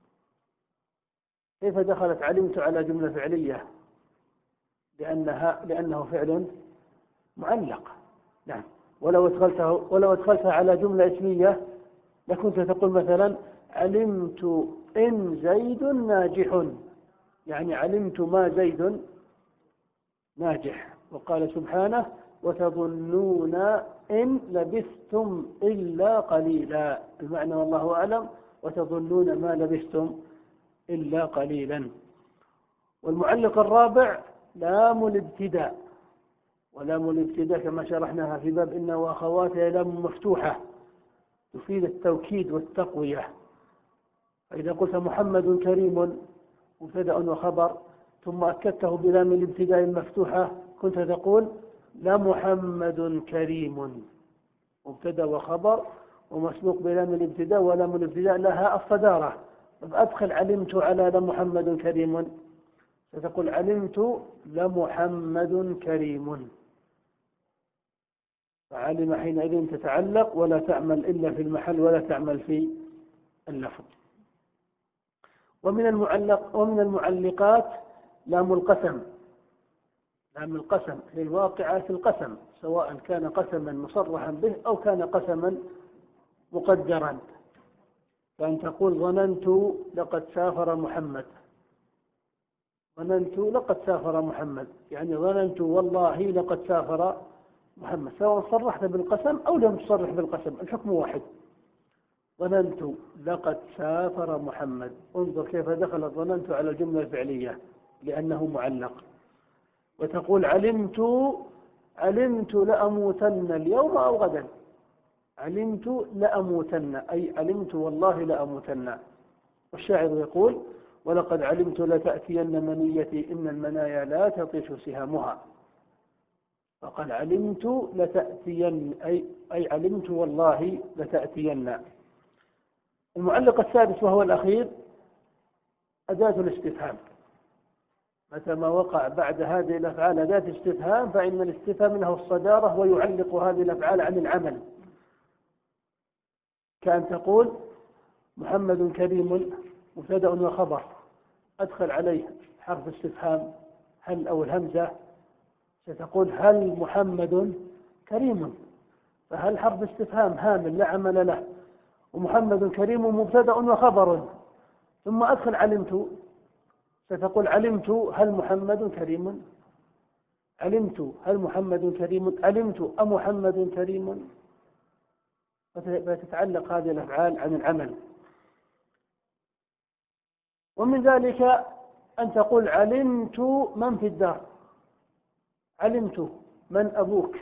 كيف دخلت علمت على جملة فعلية؟ لأنها لأنه فعل معلق. نعم. ولو ادخلته ولو ادخلتها على جملة اسمية لكنت تقول مثلا علمت إن زيد ناجح، يعني علمت ما زيد ناجح، وقال سبحانه وتظنون إن لبثتم إلا قليلا، المعنى والله أعلم وتظنون ما لبثتم إلا قليلا. والمعلق الرابع لام الابتداء، ولام الابتداء كما شرحناها في باب إن وأخواتها لام مفتوحة تفيد التوكيد والتقوية. فإذا قلت محمد كريم مبتدأ وخبر ثم أكدته بلام الابتداء المفتوحة كنت تقول لمحمد كريم، مبتدأ وخبر ومسبوق بلام الابتداء، ولام الابتداء لها الصدارة. أدخل علمت على لمحمد كريم فتقول علمت لمحمد كريم، فعلم حينئذ تتعلق ولا تعمل إلا في المحل ولا تعمل في اللفظ. ومن المعلق ومن المعلقات لام القسم، لام القسم للواقعة في القسم سواء كان قسما مصرحا به أو كان قسما مقدرا، فأن تقول ظننت لقد سافر محمد، ظننت لقد سافر محمد، يعني ظننت والله لقد سافر محمد، سواء صرحت بالقسم أو لم تصرح بالقسم الحكم واحد. ظننت لقد سافر محمد، انظر كيف دخلت ظننت على الجملة الفعلية لأنه معلق. وتقول علمت علمت لأموتن اليوم أو غدا، علمت لأموتن أي علمت والله لأموتن. والشاعر يقول ولقد علمت لتأتين منيتي إن المنايا لا تطيش سهامها، فقد علمت لتأتين أي, أي علمت والله لتأتين. المعلق السادس وهو الأخير أداة الاستفهام، متى ما وقع بعد هذه الأفعال أداة استفهام فإن الاستفهام له الصدارة ويعلق هذه الأفعال عن العمل، كأن تقول محمد كريم مبتدأ وخبر أدخل عليه حرف استفهام هل أو الهمزة، ستقول هل محمد كريم، فهل حرف استفهام هامل لا عمل له، ومحمد كريم مبتدأ وخبر، ثم أدخل علمت ستقول علمت هل محمد كريم، علمت هل محمد كريم، علمت أمحمد كريم، فتتعلق هذه الأفعال عن العمل. ومن ذلك أن تقول علمت من في الدار، علمت من أبوك،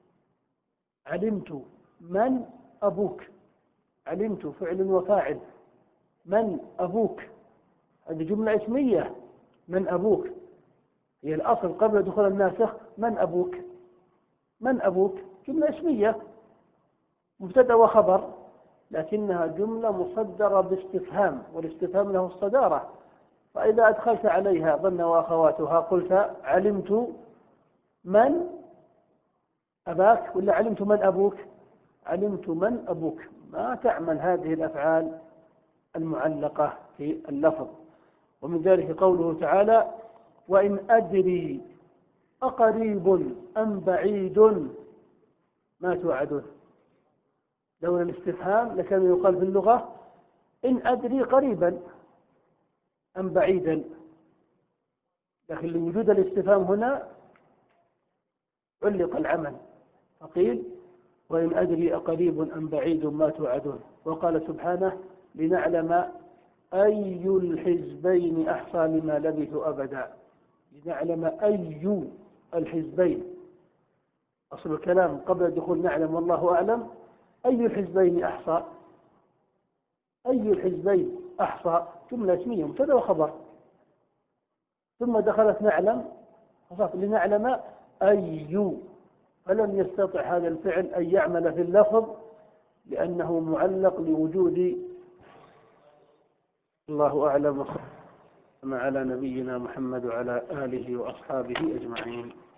علمت من أبوك، علمت فعل وفاعل، من أبوك هذه جملة اسمية، من أبوك هي الأصل قبل دخول الناسخ من أبوك، من أبوك جملة اسمية مبتدأ وخبر، لكنها جملة مصدرة باستفهام، والاستفهام له الصدارة، فإذا أدخلت عليها ظن وأخواتها قلت علمت من أباك ولا علمت من أبوك، علمت من أبوك، ما تعمل هذه الأفعال المعلقة في اللفظ. ومن ذلك قوله تعالى وإن أدري أقريب أم بعيد ما توعدون، لولا الاستفهام لكان يقال في اللغة إن أدري قريبا أم بعيدا، لكن لوجود الاستفهام هنا علق العمل فقيل وإن أدري أقريب أم بعيد ما توعدون. وقال سبحانه لنعلم أي الحزبين أحصى لما لبثوا أبدا، لنعلم أي الحزبين، أصل الكلام قبل دخول نعلم والله أعلم أي الحزبين أحصى، أي الحزبين أحصى جملة اسمية مبتدأ وخبر، ثم دخلت نعلم لنعلم أي، فلم يستطع هذا الفعل أن يعمل في اللفظ لأنه معلق لوجود الله أعلم. وصلى على نبينا محمد وعلى آله وأصحابه أجمعين.